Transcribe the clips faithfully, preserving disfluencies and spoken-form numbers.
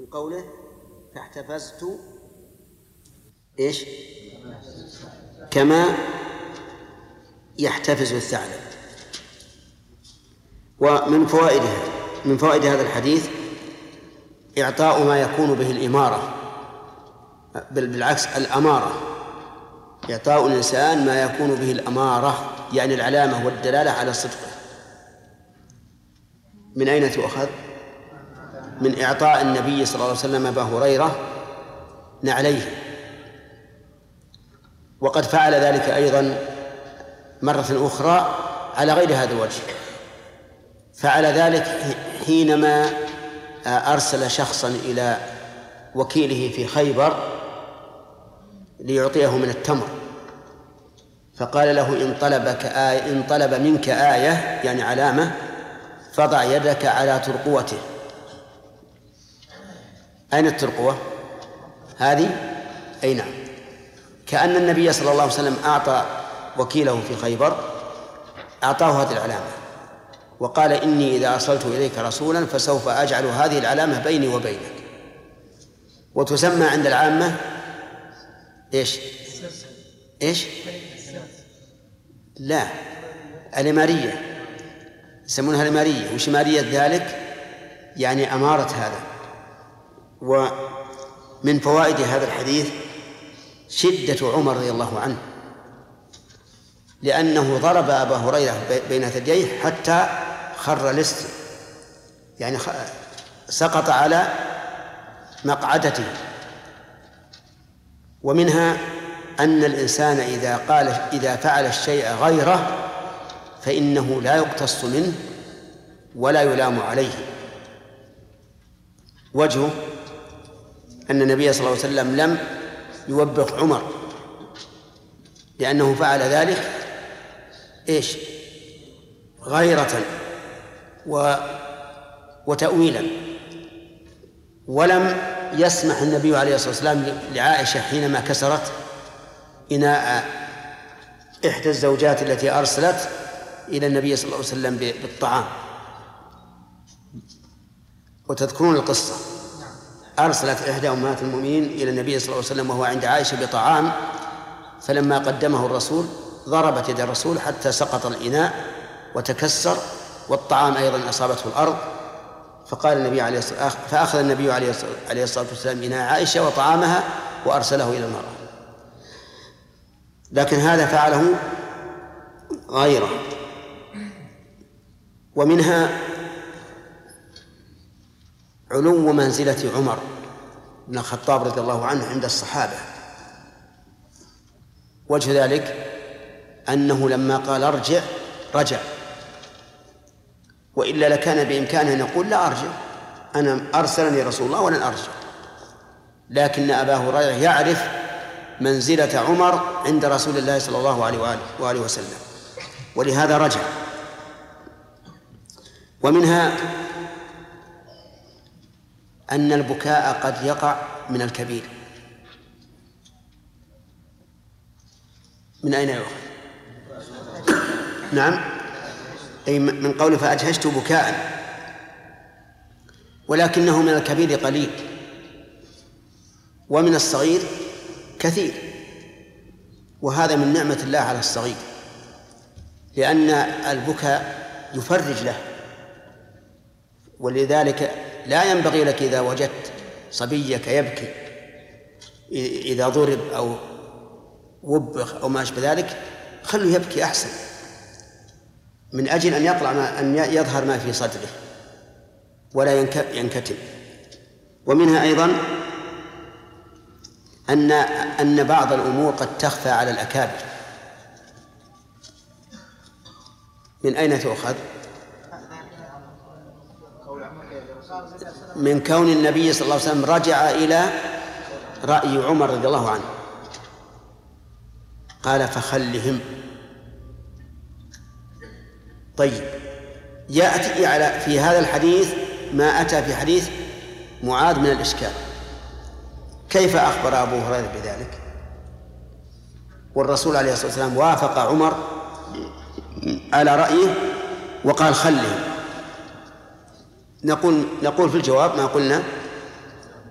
قوله فاحتفظت إيش كما يحتفظ الثعلب. ومن فوائدها من فوائد هذا الحديث إعطاء ما يكون به الإمارة، بل بالعكس الأمارة، إعطاء الإنسان ما يكون به الأمارة يعني العلامة والدلالة على صدقه. من أين تؤخذ؟ من إعطاء النبي صلى الله عليه وسلم أبا هريرة نعليه، وقد فعل ذلك أيضا مرة أخرى على غير هذا الوجه. فعل ذلك حينما أرسل شخصا إلى وكيله في خيبر ليعطيه من التمر، فقال له إن طلبك آية إن طلب منك آية يعني علامة فضع يدك على ترقوته. أين الترقوة؟ هذه أي نعم. كأن النبي صلى الله عليه وسلم أعطى وكيله في خيبر أعطاه هذه العلامة وقال إني إذا أرسلت إليك رسولا فسوف أجعل هذه العلامة بيني وبينك. وتسمى عند العامة إيش إيش لا الإمارية، يسمونها الإمارية. وش إمارية ذلك؟ يعني أمارة هذا. ومن فوائد هذا الحديث شدة عمر رضي الله عنه، لأنه ضرب أبا هريرة بين ثدييه حتى خر لست، يعني سقط على مقعدته. ومنها أن الإنسان إذا قال إذا فعل الشيء غيره فإنه لا يقتص منه ولا يلام عليه. وجهه أن النبي صلى الله عليه وسلم لم يوبخ عمر لأنه فعل ذلك إيش غيرة و... وتأويلا. ولم يسمح النبي عليه الصلاة والسلام لعائشة حينما كسرت إناء إحدى الزوجات التي أرسلت إلى النبي صلى الله عليه وسلم بالطعام. وتذكرون القصة، أرسلت إحدى أمهات المؤمنين إلى النبي صلى الله عليه وسلم وهو عند عائشة بطعام، فلما قدمه الرسول ضربت يد الرسول حتى سقط الإناء وتكسر والطعام أيضا أصابته الأرض. فقال النبي عليه الصلاة فأخذ النبي عليه الصلاة والسلام إناء عائشة وطعامها وأرسله إلى المرأة. لكن هذا فعله غيره. ومنها علو منزلة عمر بن الخطاب رضي الله عنه عند الصحابة. وجه ذلك أنه لما قال ارجع رجع، وإلا لكان بإمكانه أن يقول لا أرجع، أنا أرسلني رسول الله ولن أرجع. لكن أبا هريرة يعرف منزلة عمر عند رسول الله صلى الله عليه وآله, وآله وسلم، ولهذا رجع. ومنها أن البكاء قد يقع من الكبير. من أين يؤخذ؟ نعم، أي من قول فأجهشت بكاء، ولكنه من الكبير قليل ومن الصغير كثير. وهذا من نعمة الله على الصغير، لأن البكاء يفرج له. ولذلك لا ينبغي لك إذا وجدت صبيك يبكي إذا ضرب أو وبخ أو ما أشبه ذلك، خلوا يبكي أحسن، من أجل أن يطلع ما أن يظهر ما في صدره ولا ينكتم. ومنها أيضا أن أن بعض الأمور قد تخفى على الأكابر. من أين تؤخذ؟ من كون النبي صلى الله عليه وسلم رجع إلى رأي عمر رضي الله عنه، قال فخلهم. طيب، يأتي على في هذا الحديث ما أتى في حديث معاذ من الإشكال. كيف أخبر أبو هريرة بذلك والرسول عليه الصلاة والسلام وافق عمر على رأيه وقال خلهم؟ نقول نقول في الجواب ما قلنا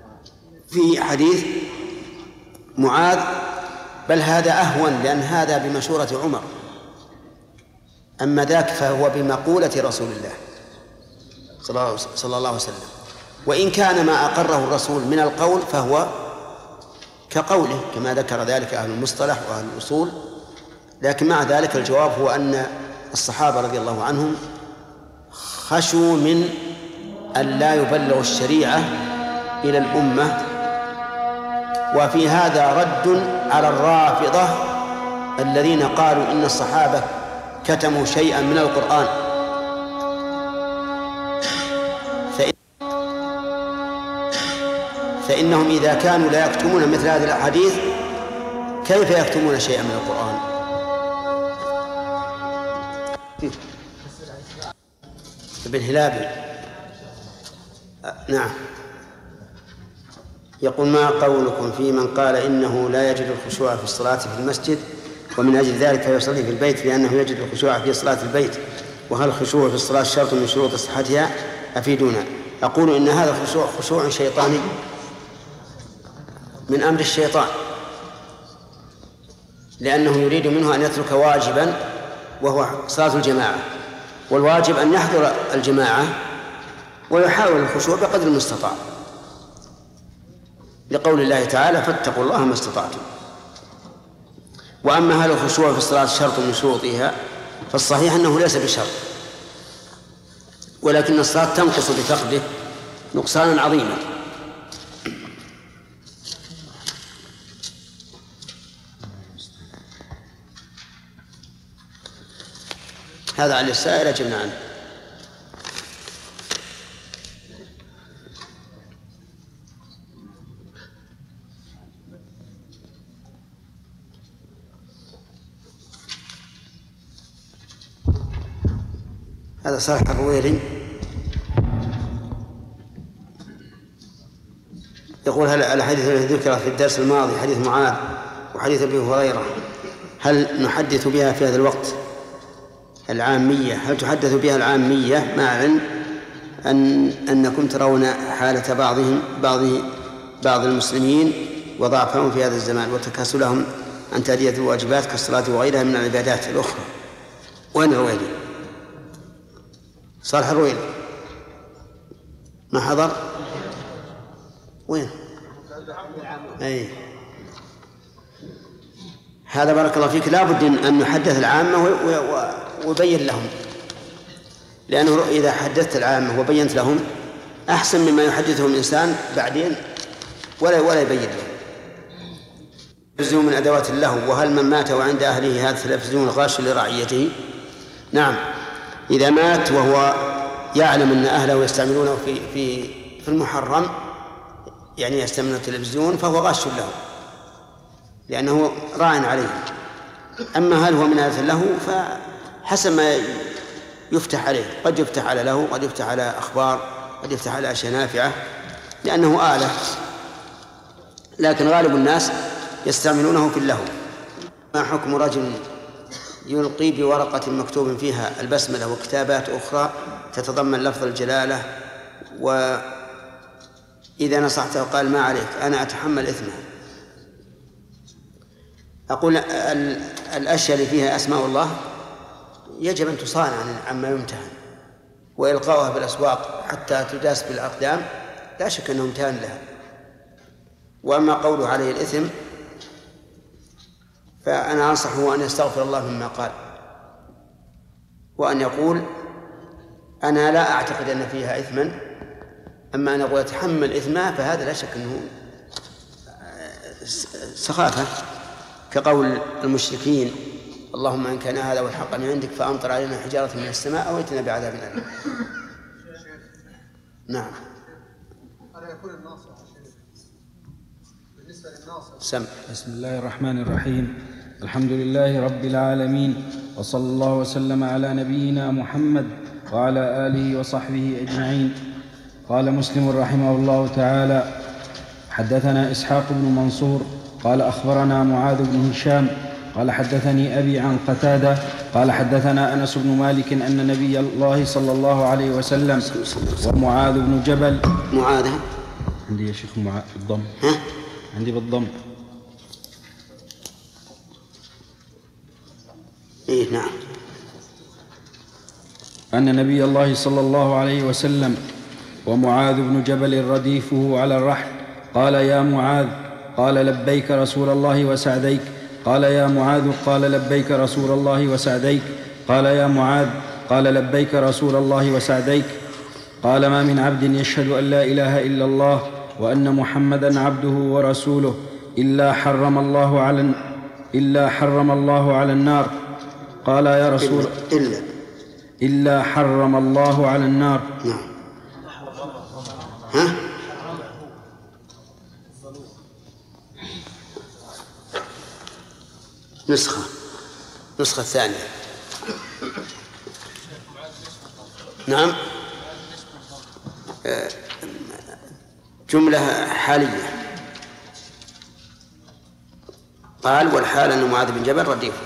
في حديث معاذ، بل هذا أهون لأن هذا بمشورة عمر، أما ذاك فهو بمقولة رسول الله صلى الله عليه وسلم. وإن كان ما أقره الرسول من القول فهو كقوله كما ذكر ذلك أهل المصطلح وأهل الأصول، لكن مع ذلك الجواب هو أن الصحابة رضي الله عنهم خشوا من أن لا يبلغ الشريعة إلى الأمة. وفي هذا رد على الرافضة الذين قالوا إن الصحابة كتموا شيئا من القرآن، فإن فإنهم إذا كانوا لا يكتمون مثل هذه الأحاديث كيف يكتمون شيئا من القرآن؟ ابن هلابي نعم يقول: ما قولكم في من قال إنه لا يجد الخشوع في الصلاة في المسجد ومن أجل ذلك يصلي في البيت لأنه يجد الخشوع في صلاة البيت، وهل الخشوع في الصلاة شرط من شروط صحتها؟ أفيدونا. أقول إن هذا الخشوع خشوع شيطاني من أمر الشيطان، لأنه يريد منه أن يترك واجبا وهو صلاة الجماعة، والواجب أن يحضر الجماعة ويحاول الخشوع بقدر المستطاع، لقول الله تعالى: فاتقوا الله ما استطعتم. وأما هل الخشوع في الصلاة شرط من شروطها فالصحيح أنه ليس بشرط، ولكن الصلاة تنقص بفقده نقصانا عظيما. هذا عن السائل أجبنا عنه. هذا صالح الرويلي يقول: هل الحديث الذي ذكر في الدرس الماضي حديث معاذ وحديث أبي هريرة هل نحدث بها في هذا الوقت العامية؟ هل تحدث بها العامية مع علم أن أنكم ترون حالة بعضهم بعض بعض المسلمين وضعفهم في هذا الزمان وتكاسلهم عن تأدية الواجبات كالصلاة وغيرها من العبادات الأخرى؟ وين الرويلي؟ صالح الرويلي ما حضر؟ وين؟ أي هذا بارك الله فيك لابد أن نحدث العامة ويبين لهم، لأنه إذا حدثت العامة وبينت لهم أحسن مما يحدثهم إنسان بعدين ولا ولا يبين لهم. التلفزيون من أدوات اللهو، وهل من مات وعند أهله هذا التلفزيون غاش لرعيته؟ نعم، إذا مات وهو يعلم أن أهله يستعملونه في في في المحرم، يعني يستعملون التلفزيون، فهو غاش له لأنه راع عليه. أما هل هو من آلة له فحسب ما يفتح عليه، قد يفتح على له، قد يفتح على أخبار، قد يفتح على أشياء نافعة لأنه آلة، لكن غالب الناس يستعملونه في اللهو. ما حكم رجل يلقي بورقة مكتوب فيها البسملة وكتابات أخرى تتضمن لفظ الجلالة، وإذا نصحته قال: ما عليك أنا أتحمل إثمه؟ أقول الأشياء اللي فيها أسماء الله يجب أن تصان عما يمتهن، وإلقاؤها بالأسواق حتى تداس بالأقدام لا شك أنه امتهان لها. وأما قوله عليه الإثم فأنا أنصحه أن يستغفر الله مما قال، وأن يقول: أنا لا أعتقد أن فيها إثما، أما أن أقول أتحمل إثمها فهذا لا شك أنه سخافة، كقول المشركين: اللهم إن كان هذا والحق من عندك فأمطر علينا حجارة من السماء أو ائتنا بعذاب أليم. نعم. أنا يكون الناصر بالنسبة للناصر. سم. بسم الله الرحمن الرحيم. الحمد لله رب العالمين، وصلى الله وسلم على نبينا محمد وعلى آله وصحبه أجمعين. قال مسلم رحمه الله تعالى: حدثنا إسحاق بن منصور قال أخبرنا معاذ بن هشام قال حدثني أبي عن قتادة قال حدثنا أنس بن مالك أن نبي الله صلى الله عليه وسلم ومعاذ بن جبل معاذ عندي يا شيخ مع بالضم. ها؟ عندي بالضم. إيه نعم. أن نبي الله صلى الله عليه وسلم ومعاذ بن جبل رديفه على الرحل قال يا معاذ قال لبيك رسول الله وسعديك قال يا معاذ قال لبيك رسول الله وسعديك قال يا معاذ قال لبيك رسول الله وسعديك قال ما من عبد يشهد أن لا إله إلا الله وأن محمدا عبده ورسوله إلا حرم الله على إلا حرم الله على النار. قال يا رسول إلا إلا حرم الله على النار. نعم. ها؟ نسخة نسخة ثانية. نعم. جملة حالية. قال والحال أن معاذ بن جبل رديفه.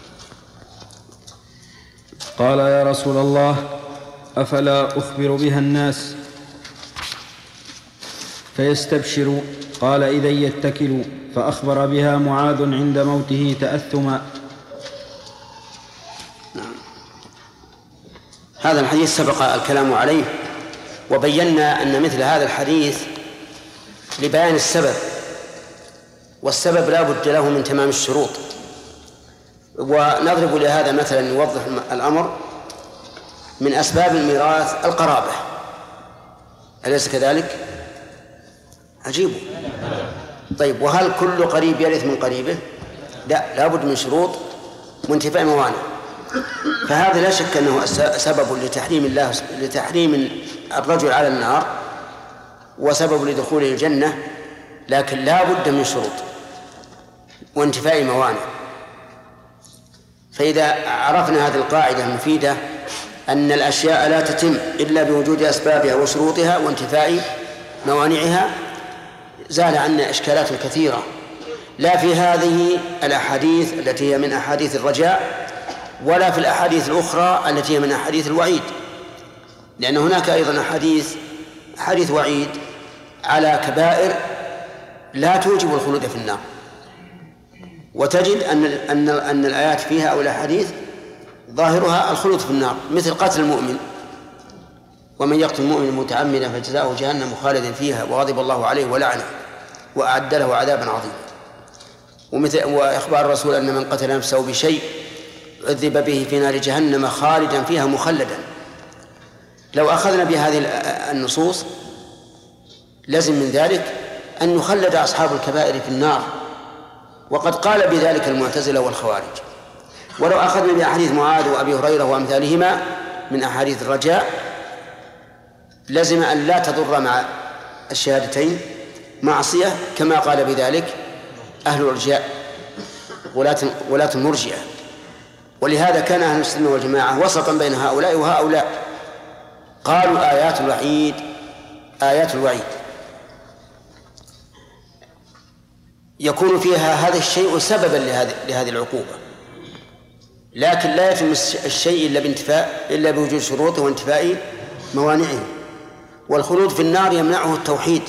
قال يا رسول الله أفلا أخبر بها الناس فيستبشروا؟ قال إذا يتكلوا. فأخبر بها معاذ عند موته تأثما. هذا الحديث سبق الكلام عليه، وبينا أن مثل هذا الحديث لبيان السبب، والسبب لا بد له من تمام الشروط. ونضرب لهذا مثلا يوضح الأمر: من أسباب الميراث القرابة، أليس كذلك؟ عجيب. طيب، وهل كل قريب يرث من قريبه؟ لا، لا بد من شروط وانتفاء موانع. فهذا لا شك أنه سبب لتحريم الله لتحريم الرجل على النار، وسبب لدخوله الجنة، لكن لا بد من شروط وانتفاء موانع. فإذا عرفنا هذه القاعدة المفيدة أن الأشياء لا تتم إلا بوجود أسبابها وشروطها وانتفاء موانعها، زال عنا إشكالات كثيرة، لا في هذه الأحاديث التي هي من أحاديث الرجاء، ولا في الأحاديث الأخرى التي هي من أحاديث الوعيد، لأن هناك أيضا أحاديث حديث وعيد على كبائر لا توجب الخلود في النار، وتجد أن أن أن الآيات فيها أو الأحاديث ظاهرها الخلود في النار، مثل قتل المؤمن: ومن يقتل المؤمن متعمدا فجزاؤه جهنم خالدا فيها وغضب الله عليه ولعنه وأعد له عذابا عظيما. ومثل وإخبار الرسول أن من قتل نفسه بشيء عذب به في نار جهنم خالدا فيها مخلدا. لو أخذنا بهذه النصوص لازم من ذلك أن يخلد أصحاب الكبائر في النار، وقد قال بذلك المعتزلة والخوارج. ولو أخذنا بأحاديث معاذ وأبي هريرة وأمثالهما من أحاديث الرجاء لازم أن لا تضر مع الشهادتين معصية، كما قال بذلك أهل الرجاء ولاة المرجئة. ولهذا كان أهل السنة والجماعة وسطا بين هؤلاء وهؤلاء، قالوا آيات الوعيد آيات الوعيد يكون فيها هذا الشيء سببا لهذه لهذه العقوبة، لكن لا يتم الشيء إلا بانتفاء إلا بوجود شروطه وانتفاء موانعه. والخلود في النار يمنعه التوحيد.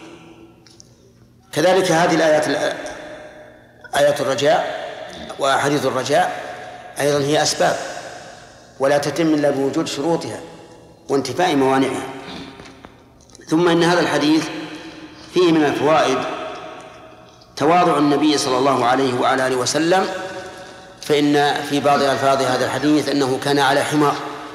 كذلك هذه الآيات آيات الرجاء وأحاديث الرجاء أيضا هي أسباب، ولا تتم إلا بوجود شروطها وانتفاء موانعها. ثم إن هذا الحديث فيه من الفوائد تواضع النبي صلى الله عليه وعلى آله وسلم، فإن في بعض ألفاظ هذا الحديث أنه كان على حمار،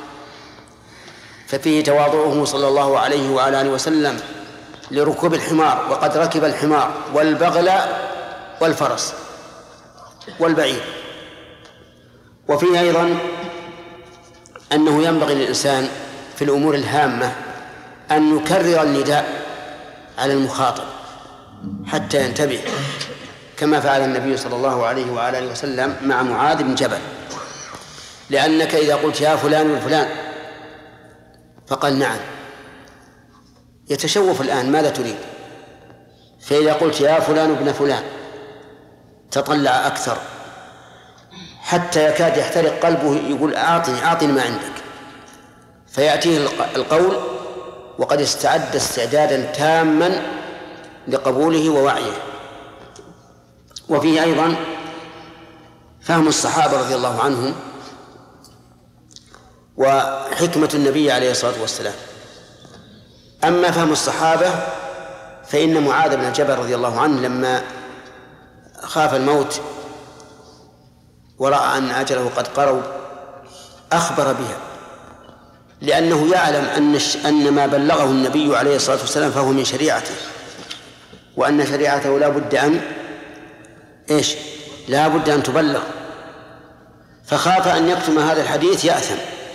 ففيه تواضعه صلى الله عليه وعلى آله وسلم لركوب الحمار، وقد ركب الحمار والبغل والفرس والبعير. وفيه أيضا أنه ينبغي للإنسان في الأمور الهامة أن يكرر النداء على المخاطب حتى ينتبه، كما فعل النبي صلى الله عليه وعلى آله وسلم مع معاذ بن جبل. لأنك إذا قلت يا فلان وفلان فقال نعم، يتشوف الآن ماذا تريد؟ فإذا قلت يا فلان ابن فلان تطلع أكثر حتى يكاد يحترق قلبه، يقول أعطني أعطني ما عندك، فيأتيه القول وقد استعد استعدادا تاما لقبوله ووعيه. وفيه أيضا فهم الصحابة رضي الله عنهم وحكمة النبي عليه الصلاة والسلام. أما فهم الصحابة فإن معاذ بن جبل رضي الله عنه لما خاف الموت ورأى أن أجله قد قرب أخبر بها، لأنه يعلم أن أن ما بلغه النبي عليه الصلاة والسلام فهو من شريعته، وأن شريعته لا بد أن إيش لا بد أن تبلغ، فخاف أن يكتم هذا الحديث يأثم.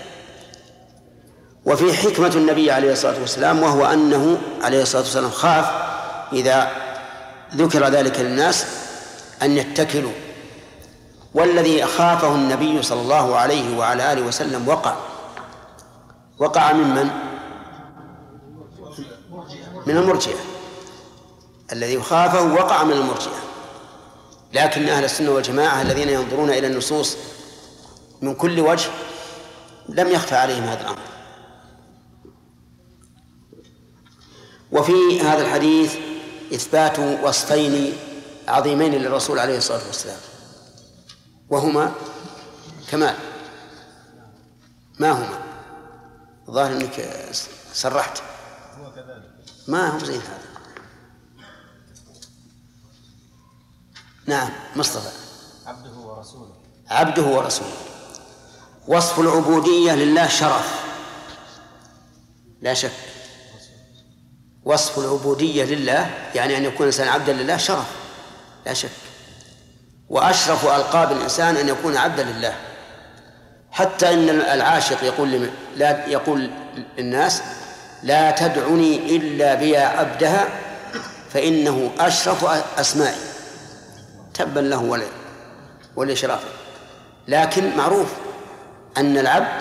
وفي حكمة النبي عليه الصلاة والسلام، وهو أنه عليه الصلاة والسلام خاف إذا ذكر ذلك للناس أن يتكلوا، والذي خافه النبي صلى الله عليه وعلى آله وسلم وقع وقع ممن؟ من المرجئة. الذي خافه وقع من المرجئة، لكن أهل السنة والجماعة الذين ينظرون إلى النصوص من كل وجه لم يخفى عليهم هذا الأمر. وفي هذا الحديث إثبات وصفين عظيمين للرسول عليه الصلاة والسلام، وهما كمال. ما هما؟ ظاهر أنك سرحت. ما هم زي هذا. نعم مصطفى. عبده ورسوله. عبده ورسوله. وصف العبودية لله شرف لا شك. وصف العبودية لله يعني أن يكون الإنسان عبدا لله شرف لا شك. وأشرف ألقاب الإنسان أن يكون عبدا لله، حتى إن العاشق يقول لا يقول للناس لا تدعني إلا بيا عبدها فإنه أشرف أسمائي، تبا له ولشرافه. لكن معروف أن العبد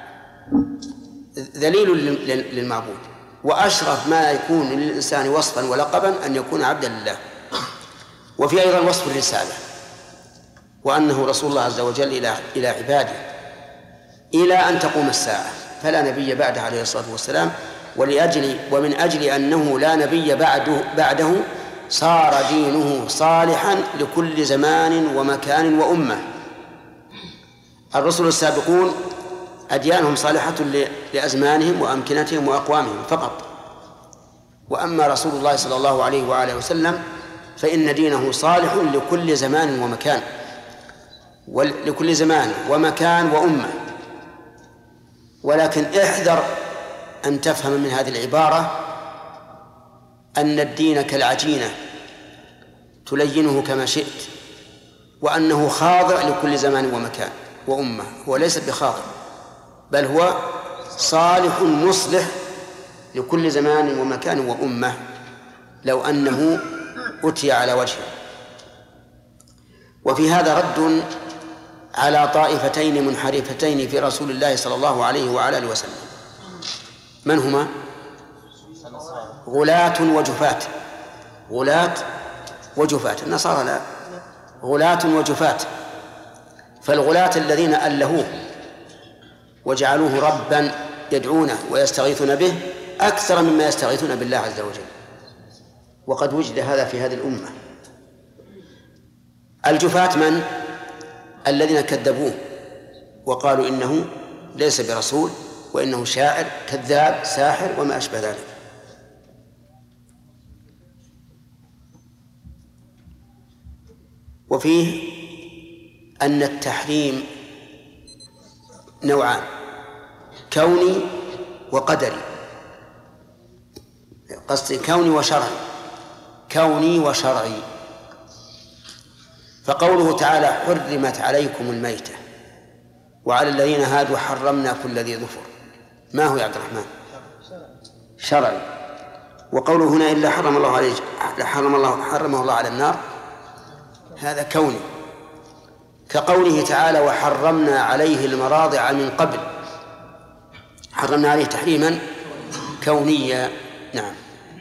ذليل للمعبود، وأشرف ما يكون للإنسان وصفا ولقبا أن يكون عبدا لله. وفي أيضا وصف الرسالة، وأنه رسول الله عز وجل إلى إلى عباده إلى أن تقوم الساعة، فلا نبي بعده عليه الصلاة والسلام. ولأجل ومن أجل أنه لا نبي بعده بعده صار دينه صالحا لكل زمان ومكان وأمة. الرسل السابقون أديانهم صالحة لأزمانهم وأمكنتهم وأقوامهم فقط، وأما رسول الله صلى الله عليه وآله وسلم فإن دينه صالح لكل زمان ومكان، ولكل زمان ومكان وأمة. ولكن احذر أن تفهم من هذه العبارة أن الدين كالعجينة تلينه كما شئت، وأنه خاضع لكل زمان ومكان وأمة. هو ليس بخاضع، بل هو صالح مصلح لكل زمان ومكان وأمة لو أنه أتي على وجهه. وفي هذا رد على طائفتين منحرفتين في رسول الله صلى الله عليه وعلى آله وسلم. من هما؟ غلاة وجفاة. غلاة وجفاة. النصارى لا، غلاة وجفاة. فالغلاة الذين ألهوه وجعلوه ربا يدعونه ويستغيثون به أكثر مما يستغيثون بالله عز وجل، وقد وجد هذا في هذه الأمة. الجفاة من؟ الذين كذبوه وقالوا إنه ليس برسول وإنه شاعر كذاب ساحر وما أشبه ذلك. وفيه أن التحريم نوعان: كوني وقدري. قصدي كوني وشرعي. كوني وشرعي. فقوله تعالى حرمت عليكم الميتة وعلى الذين هادوا حرمنا كل ذي ظفر، ما هو يا عبد الرحمن؟ شرعي. وقوله هنا إلا حرم الله عليه حرم الله حرمه الله على النار، هذا كوني. كقوله تعالى وحرمنا عليه المراضع من قبل، حرمنا عليه تحريما كونيا. نعم.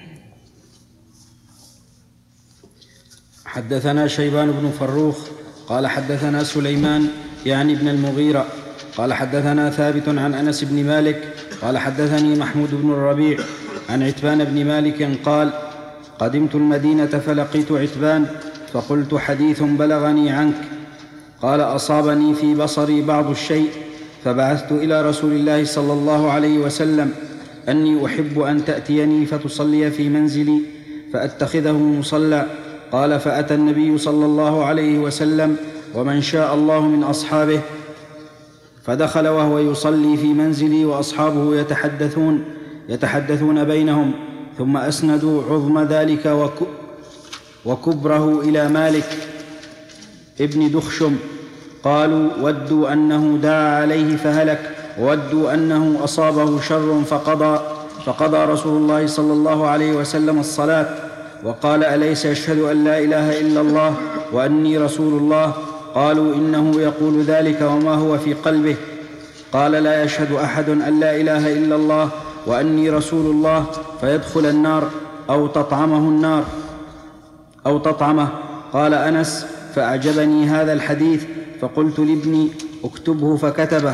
حدثنا شيبان بن فروخ قال حدثنا سليمان يعني ابن المغيرة قال حدثنا ثابت عن أنس بن مالك قال حدثني محمود بن الربيع عن عتبان بن مالك قال قدمت المدينة فلقيت عتبان فقلت حديث بلغني عنك. قال أصابني في بصري بعض الشيء فبعثت إلى رسول الله صلى الله عليه وسلم أني أحب أن تأتيني فتصلي في منزلي فأتخذه مصلى. قال فأتى النبي صلى الله عليه وسلم ومن شاء الله من أصحابه فدخل وهو يصلي في منزلي وأصحابه يتحدثون يتحدثون بينهم، ثم أسندوا عظم ذلك وكبره إلى مالك ابن دخشم. قالوا ودوا أنه دعا عليه فهلك، وودوا أنه أصابه شر فقضى فقضى رسول الله صلى الله عليه وسلم الصلاة وقال أليس يشهد أن لا إله إلا الله وأني رسول الله؟ قالوا إنه يقول ذلك وما هو في قلبه. قال لا يشهد أحد أن لا إله إلا الله وأني رسول الله فيدخل النار أو تطعمه النار أو تطعمه. قال أنس فأعجبني هذا الحديث فقلت لابني اكتبه فكتبه.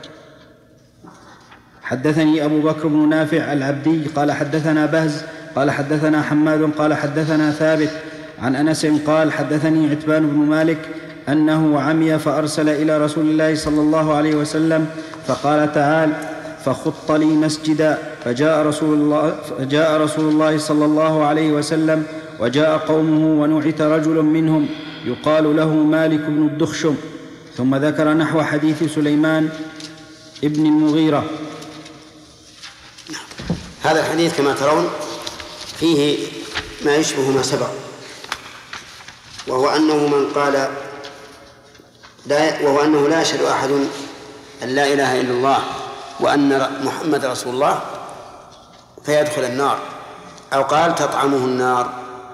حدثني أبو بكر بن نافع العبدي قال حدثنا بهز قال حدثنا حماد قال حدثنا ثابت عن أنس قال حدثني عتبان بن مالك أنه عمي فأرسل إلى رسول الله صلى الله عليه وسلم فقال تعال فخط لي مسجدا، فجاء رسول الله, فجاء رسول الله صلى الله عليه وسلم وجاء قومه ونعت رجل منهم يقال له مالك بن الدخشم. ثم ذكر نحو حديث سليمان ابن المغيرة. هذا الحديث كما ترون فيه ما يشبه ما سبق، وهو أنه من قال لا وهو أنه لا يشهد أحد أن لا إله إلا الله وأن محمد رسول الله فيدخل النار، أو قال تطعمه النار.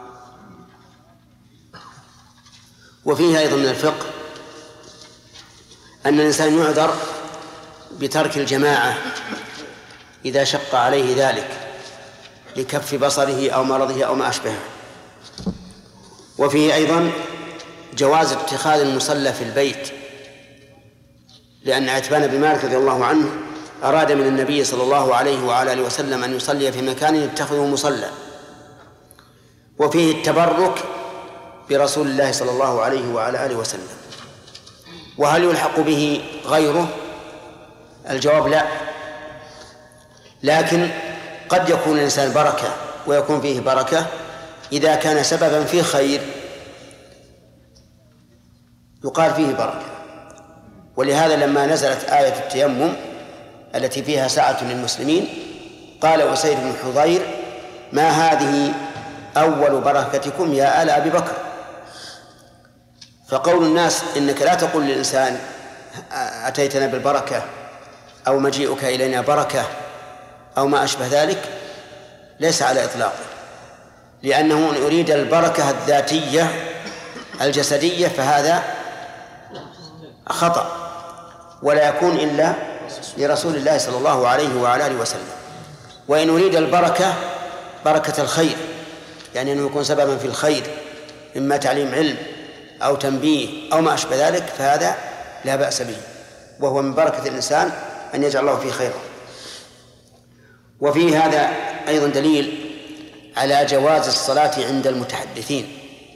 وفيه أيضا من الفقه أن الإنسان يعذر بترك الجماعة إذا شق عليه ذلك لكف بصره أو مرضه أو ما أشبهه. وفيه أيضا جواز اتخاذ المصلى في البيت، لأن عتبان بن مالك رضي الله عنه أراد من النبي صلى الله عليه وعلى آله وسلم أن يصلي في مكان يتخذه مصلى. وفيه التبرك برسول الله صلى الله عليه وعلى آله وسلم. وهل يلحق به غيره؟ الجواب لا، لكن قد يكون الإنسان بركة ويكون فيه بركة إذا كان سببا في خير يقال فيه بركة. ولهذا لما نزلت آية التيمم التي فيها سعة للمسلمين قال أسيد بن حضير ما هذه أول بركتكم يا آل أبي بكر. فقول الناس إنك لا تقول للإنسان أتيتنا بالبركة أو مجيئك إلينا بركة أو ما أشبه ذلك ليس على إطلاقه، لأنه إن يريد البركة الذاتية الجسدية فهذا خطأ، ولا يكون إلا لرسول الله صلى الله عليه وعلى آله وسلم. وإن يريد البركة بركة الخير، يعني أنه يكون سببا في الخير إما تعليم علم أو تنبيه أو ما أشبه ذلك فهذا لا بأس به، وهو من بركة الإنسان أن يجعل الله فيه خيرا. وفي هذا أيضا دليل على جواز الصلاة عند المتحدثين،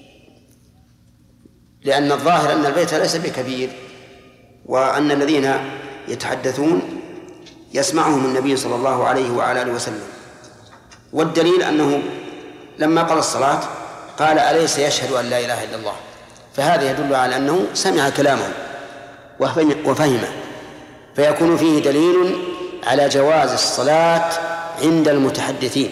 لأن الظاهر أن البيت ليس بكبير، وأن الذين يتحدثون يسمعهم النبي صلى الله عليه وعلى آله وسلم. والدليل أنه لما قال الصلاة قال أليس يشهد أن لا إله إلا الله، فهذا يدل على أنه سمع كلامه وفهمه، فيكون فيه دليل على جواز الصلاة عند المتحدثين.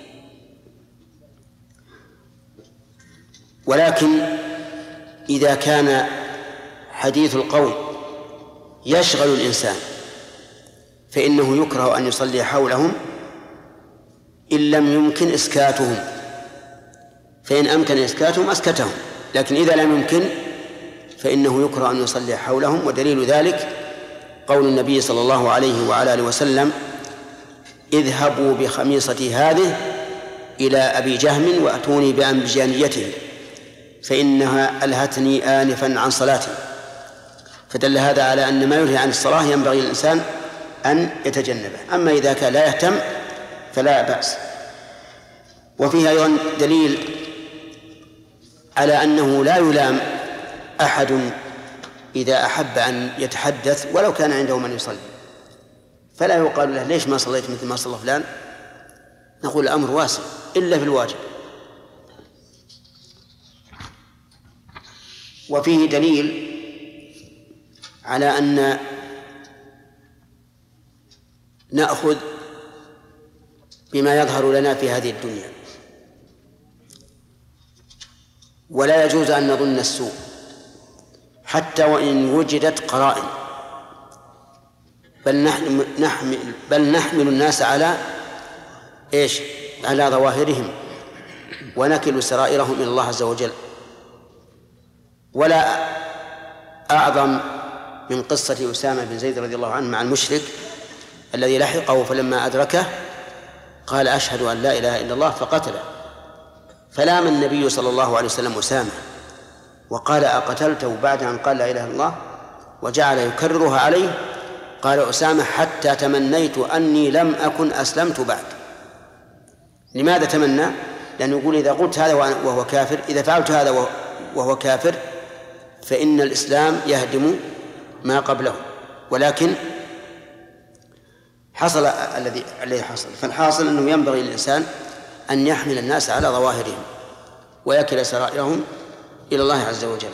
ولكن إذا كان حديث القول يشغل الإنسان فإنه يكره أن يصلي حولهم إن لم يمكن إسكاتهم، فإن أمكن إسكاتهم أسكتهم، لكن إذا لم يمكن فإنه يكره أن يصلي حولهم. ودليل ذلك قول النبي صلى الله عليه وعلى آله وسلم اذهبوا بخميصتي هذه إلى أبي جهم وأتوني بأنبجانيته فإنها ألهتني آنفا عن صلاتي. فدل هذا على أن ما يلهي عن الصلاة ينبغي للإنسان أن يتجنبه. أما إذا كان لا يهتم فلا بأس. وفيه أيضا دليل على أنه لا يلام أحد إذا أحب أن يتحدث ولو كان عنده من يصلي، فلا يقال له ليش ما صليت مثل ما صلى فلان، نقول الأمر واسع إلا في الواجب. وفيه دليل على أن نأخذ بما يظهر لنا في هذه الدنيا، ولا يجوز أن نظن السوء حتى وإن وجدت قرائن، بل نحمل, نحمل, بل نحمل الناس على إيش؟ على ظواهرهم ونكل سرائرهم إلى الله عز وجل. ولا أعظم من قصة أسامة بن زيد رضي الله عنه مع المشرك الذي لحقه فلما أدركه قال أشهد أن لا إله إلا الله فقتله، فلام النبي صلى الله عليه وسلم أسامة وقال أقتلته بعد أن قال لا إله إلا الله، وجعل يكررها عليه. قال أسامة حتى تمنيت أني لم أكن أسلمت بعد. لماذا تمنى؟ لأنه يقول إذا قلت هذا وهو كافر، إذا فعلت هذا وهو كافر فإن الإسلام يهدم ما قبله. ولكن حصل الذي الذي حصل. فالحاصل أنه ينبغي للإنسان أن يحمل الناس على ظواهرهم ويكل سرائرهم إلى الله عز وجل.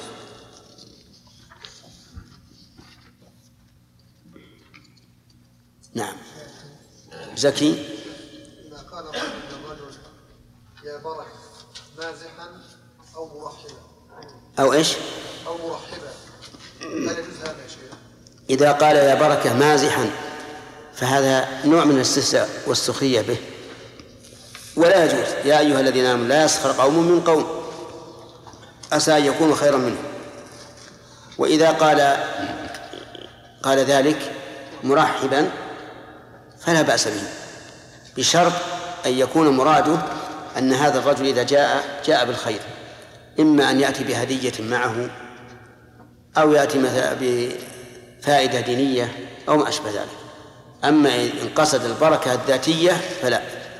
نعم. زكي. إذا قال الرجل يا بركة مازحا أو مرحبا أو إيش؟ أو مرحبا هل يجوز هذا يا شيخ؟ إذا قال يا بركة مازحا فهذا نوع من الاستهزاء والسخرية به، ولا يجوز. يا أيها الذين آمنوا لا يسخر قوم من قوم عسى أن يكونوا خيرا منهم. وإذا قال قال ذلك مرحبا فلا بأس به، بشرط أن يكون مراده أن هذا الرجل إذا جاء جاء بالخير، إما أن يأتي بهدية معه أو يأتي مثلا بفائدة دينية أو ما أشبه ذلك. أما إن قصد البركة الذاتية فلا.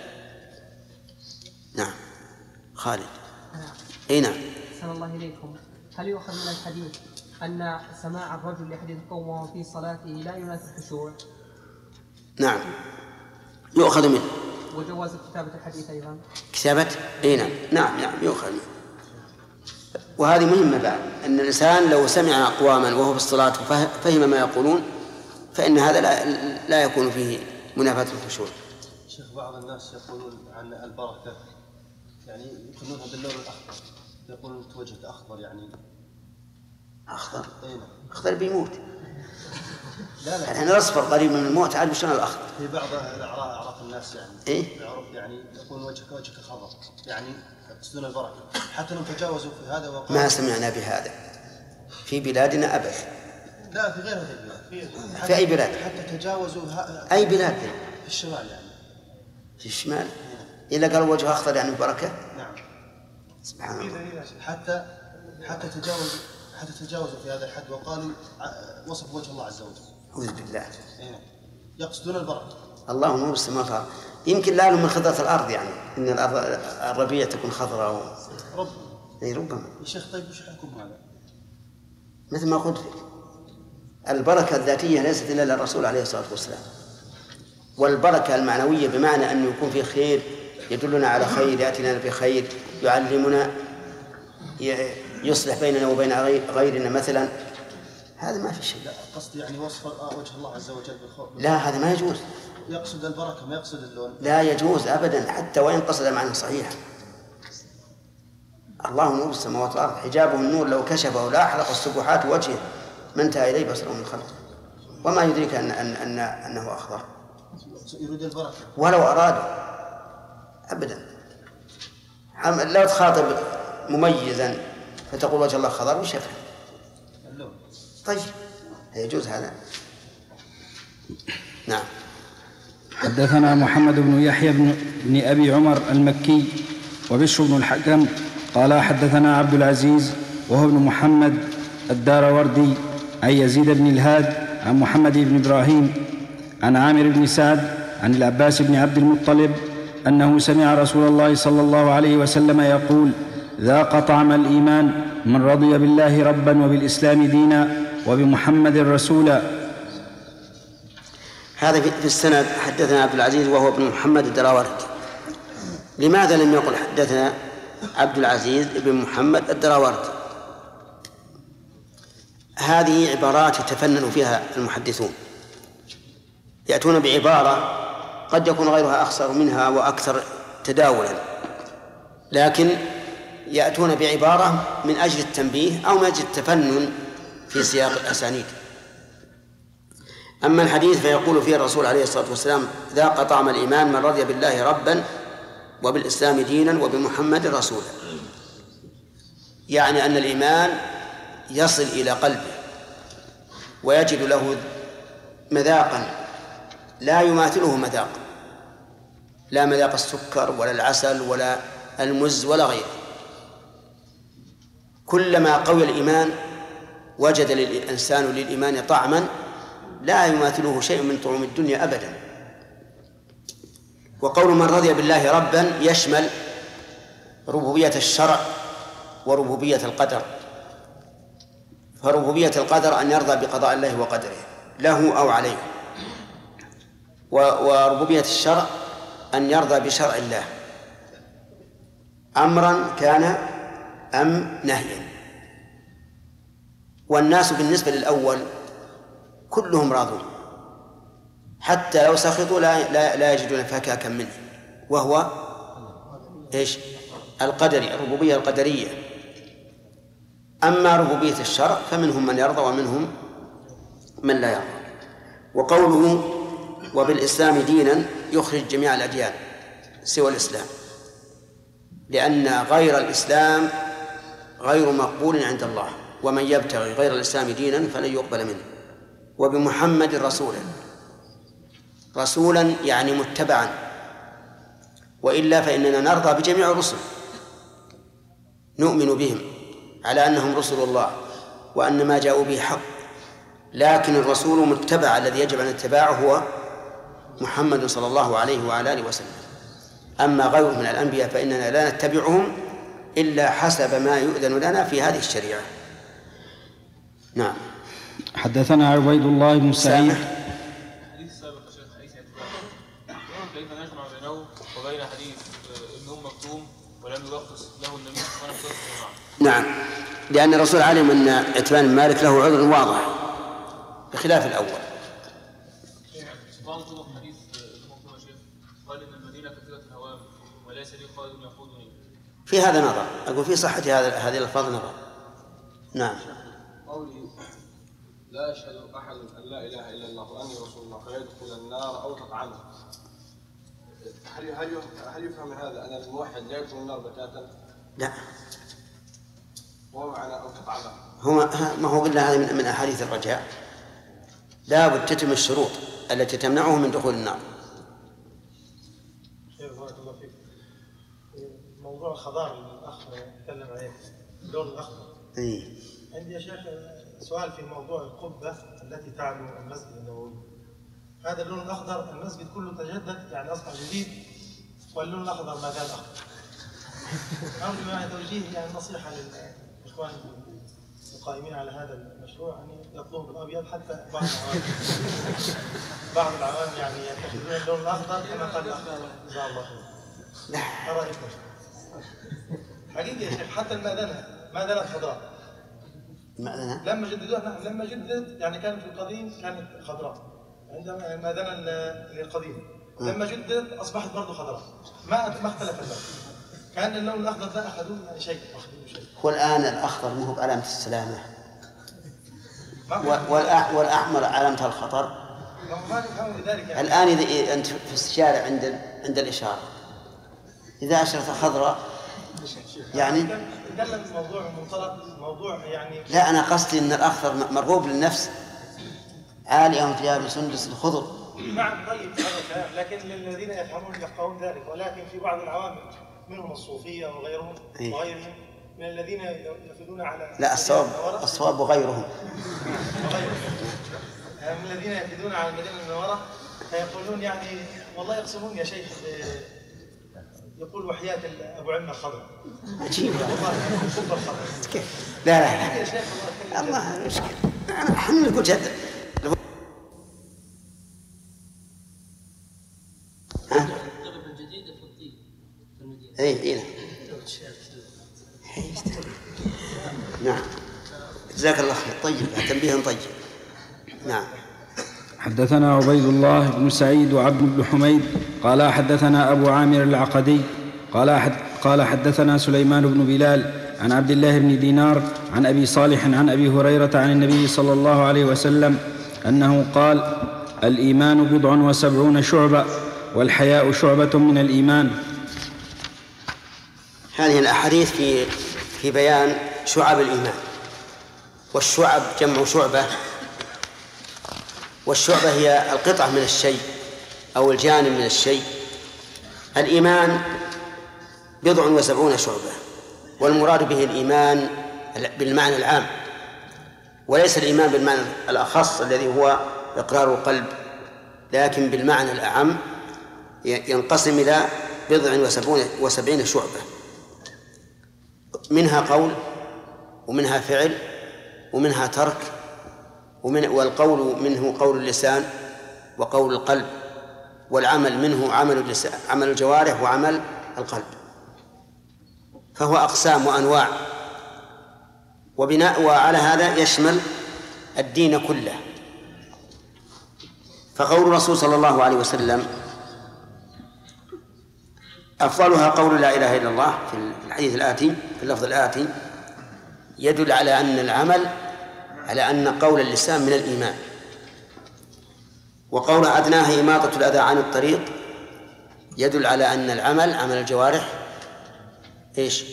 نعم. خالد. أي نعم. أحسن الله إليكم. هل يؤخذ من الحديث أن سماع الرجل لحديث قومه في صلاته لا ينافي الخشوع؟ نعم يؤخذ منه. وجواز كتابة الحديث أيضا. كتابة؟ أي نعم. نعم نعم يؤخذ منه. وهذه مهمة بعد، أن الإنسان لو سمع أقواما وهو في الصلاة فهم ما يقولون فإن هذا لا, لا يكون فيه منافاة الخشوع. شيخ بعض الناس يقولون عن البركة يعني يكونونها باللون الأخضر، يقولون توجهت أخضر يعني أخضر؟ أين؟ أخضر بيموت. لا لا يعني الأصفر قريب من الموت عاد وشون الأخضر؟ في بعض الأعراف أعراف الناس يعني إيه؟ يعرف يعني يقول وجهك وجهك خضر يعني يقصدون البركة، حتى لو تجاوزوا في هذا وقالوا ما سمعنا بهذا في بلادنا أبدا. لا في غير هذه البلاد. في أي بلاد؟ حتى تجاوزوا ها... أي بلاد؟ في الشمال يعني. في الشمال؟ إلا قالوا وجه أخضر يعني بركة؟ نعم. سبحان الله. حتى حتى تجاوزوا حتى تجاوزوا في هذا الحد وقالوا وصف وجه الله عز وجل. أعوذ بالله. يقصدون البركة. الله نور السماوات والأرض. يمكن لا من خضرة الأرض يعني إن الأرض الربيع تكون خضراء و... ربما. أي ربما. يا شيخ طيب وش حكم هذا؟ مثل ما قلت البركة الذاتية ليست إلا للرسول عليه الصلاة والسلام، والبركة المعنوية بمعنى أنه يكون في خير يدلنا على خير، يأتينا بخير، يعلمنا، يصلح بيننا وبين غيرنا مثلا، هذا ما في شيء. لا قصدي يعني وصف وجه الله عز وجل بالخوف. لا هذا ما يجوز. يقصد البركة ما يقصد اللون. لا يجوز أبدا حتى وإن قصد معنى صحيح. الله نور السماوات والأرض حجابه النور لو كشفه لأحرق السبحات وجهه ما انتهى إليه بصره من خلقه. وما يدريك أن أن أن أنه أخضر. يريد البركة. ولو أراد أبدا. لو تخاطب مميزا فتقول وجه الله خضر وش يفهم؟ اللون. طيب يجوز هذا. نعم. حدثنا محمد بن يحيى بن, بن أبي عمر المكي وبشر بن الحكم قال حدثنا عبد العزيز وهو ابن محمد الداروردي عن يزيد بن الهاد عن محمد بن إبراهيم عن عامر بن سعد عن العباس بن عبد المطلب أنه سمع رسول الله صلى الله عليه وسلم يقول: ذاق طعم الإيمان من رضي بالله ربا وبالإسلام دينا وبمحمد رسولا. هذا في السند حدثنا عبد العزيز وهو ابن محمد الدراوردي. لماذا لم يقل حدثنا عبد العزيز ابن محمد الدراوردي؟ هذه عبارات يتفنن فيها المحدثون، يأتون بعبارة قد يكون غيرها أخصر منها وأكثر تداولا، لكن يأتون بعبارة من أجل التنبيه أو من أجل التفنن في سياق الأسانيد. أما الحديث فيقول فيه الرسول عليه الصلاة والسلام: ذاق طعم الإيمان من رضي بالله ربا وبالإسلام دينا وبمحمد رسولا، يعني أن الإيمان يصل إلى قلبه ويجد له مذاقا لا يماثله مذاق، لا مذاق السكر ولا العسل ولا المز ولا غيره. كلما قوي الإيمان وجد الإنسان للإيمان طعما لا يماثله شيء من طعوم الدنيا أبدا. وقول من رضي بالله ربا يشمل ربوبية الشرع وربوبية القدر. فربوبية القدر أن يرضى بقضاء الله وقدره له أو عليه، وربوبية الشرع أن يرضى بشرع الله أمرا كان أم نهيا. والناس بالنسبة للأول كلهم راضون، حتى لو سخطوا لا, لا, لا يجدون فكاكا منه، وهو إيش؟ القدري، الربوبية القدرية. أما ربوبية الشرع فمنهم من يرضى ومنهم من لا يرضى. وقوله وبالإسلام دينا يخرج جميع الأديان سوى الإسلام، لأن غير الإسلام غير مقبول عند الله، ومن يبتغي غير الإسلام دينا فلن يقبل منه. وبمحمد رسولا، رسولا يعني متبعا، وإلا فإننا نرضى بجميع الرسل، نؤمن بهم على أنهم رسل الله وأن ما جاءوا به حق، لكن الرسول متبع الذي يجب أن نتبعه هو محمد صلى الله عليه وعلى آله وسلم. أما غيره من الأنبياء فإننا لا نتبعهم إلا حسب ما يؤذن لنا في هذه الشريعة. نعم. حدثنا عبيد الله بن سعيد. حديث السابق يا شيخ حديث كيف نجمع بينه وبين حديث ابن أم مكتوم ولم يرخص له النبي صلى الله عليه وسلم؟ نعم، لأن الرسول علم أن عتبان بن مالك له عذر واضح بخلاف الأول. بعض طرق حديث ابن مكتوم يا شيخ قال إن المدينة كثيرة الهوام وليس لي قائد يقودني. في هذا نظر، أقول في صحة هذا هذه الألفاظ نظر. نعم. قولي لا يشهد أحد أن لا إله إلا الله وأني رسول الله فيدخل النار أو تطعمه، هل هل هل يفهم هذا أن الموحد لا يدخل النار بتاتا؟ لا. وهو معنى أو تطعمه. هو ما هو إلا هذا من أحاديث الرجاء، لا بد تتم الشروط التي تمنعه من دخول النار. شيخ بارك الله فيك. موضوع الخضار اللي الأخ تكلم عليه، اللون الأخضر. إيه. عندي يا شيخ سؤال في موضوع القبة التي تعلو المسجد النبوي. هذا اللون الأخضر المسجد كله تجدد، يعني أصبح جديد، واللون الأخضر ما زال أخضر. أرجو يعني توجيه يعني نصيحة للإخوان القائمين على هذا المشروع أن يعني يطلبوا بالأبيض، حتى بعض العوام بعض العوام يعني يتخذون اللون الأخضر كما قال الأخ جزاه الله خير. لا. رأيك حقيقة يا شيخ، حتى المأذنة مأذنة خضراء المأذنة لما جددوها، نعم لما جددت يعني كانت في القديم كانت خضراء، عندما المأذنة القديم لما جددت أصبحت برضه خضراء، ما ما اختلف اللون، كان اللون الأخضر ده أخذوه يعني شيء أخذوه شيء. والآن الأخضر مو بعلامة السلامة، والأحمر علامة الخطر. ما نفهم لذلك يعني. الآن إذا أنت في الشارع عند عند الإشارة إذا أشرت خضراء يعني نتكلم موضوع منطلق موضوع يعني. لا، أنا قصدي أن الأخضر مرغوب للنفس، عالية ثياب سندس الخضر. نعم طيب هذا كلام، لكن للذين يفهمون يفقهون ذلك، ولكن في بعض العوام منهم الصوفية وغيرهم إيه؟ وغيرهم من الذين يفيدون على لا الصواب الصواب وغيرهم من الذين يفيدون على المدينة المنورة فيقولون يعني والله يقسمون يا شيخ يقول وحياة أبو عمة الخضر. عجيب. والله لا لا لا الله مشكلة. أنا احنا نقول جد. ها؟ إيه إيه نعم. جزاك الله خير. طيب تنبيه طيب. نعم. حدثنا عبيد الله بن سعيد وعبد بن حميد قال حدثنا أبو عامر العقدي قال حد قال حدثنا سليمان بن بلال عن عبد الله بن دينار عن أبي صالح عن أبي هريرة عن النبي صلى الله عليه وسلم أنه قال: الإيمان بضع وسبعون شعبة والحياء شعبة من الإيمان. هذه الأحاديث في في بيان شعب الإيمان، والشعب جمع شعبة، والشعبة هي القطعة من الشيء أو الجانب من الشيء. الإيمان بضع وسبعون شعبة، والمراد به الإيمان بالمعنى العام، وليس الإيمان بالمعنى الأخص الذي هو إقرار القلب، لكن بالمعنى الأعم ينقسم إلى بضع وسبعين شعبة، منها قول ومنها فعل ومنها ترك، ومن والقول منه قول اللسان وقول القلب، والعمل منه عمل اللسان عمل الجوارح وعمل القلب، فهو أقسام وأنواع. وبناء وعلى هذا يشمل الدين كله. فقول الرسول صلى الله عليه وسلم أفضلها قول لا إله إلا الله في الحديث الآتي في اللفظ الآتي يدل على أن العمل على أن قول اللسان من الإيمان، وقول أدناها إماطة الأذى عن الطريق يدل على أن العمل عمل الجوارح إيش؟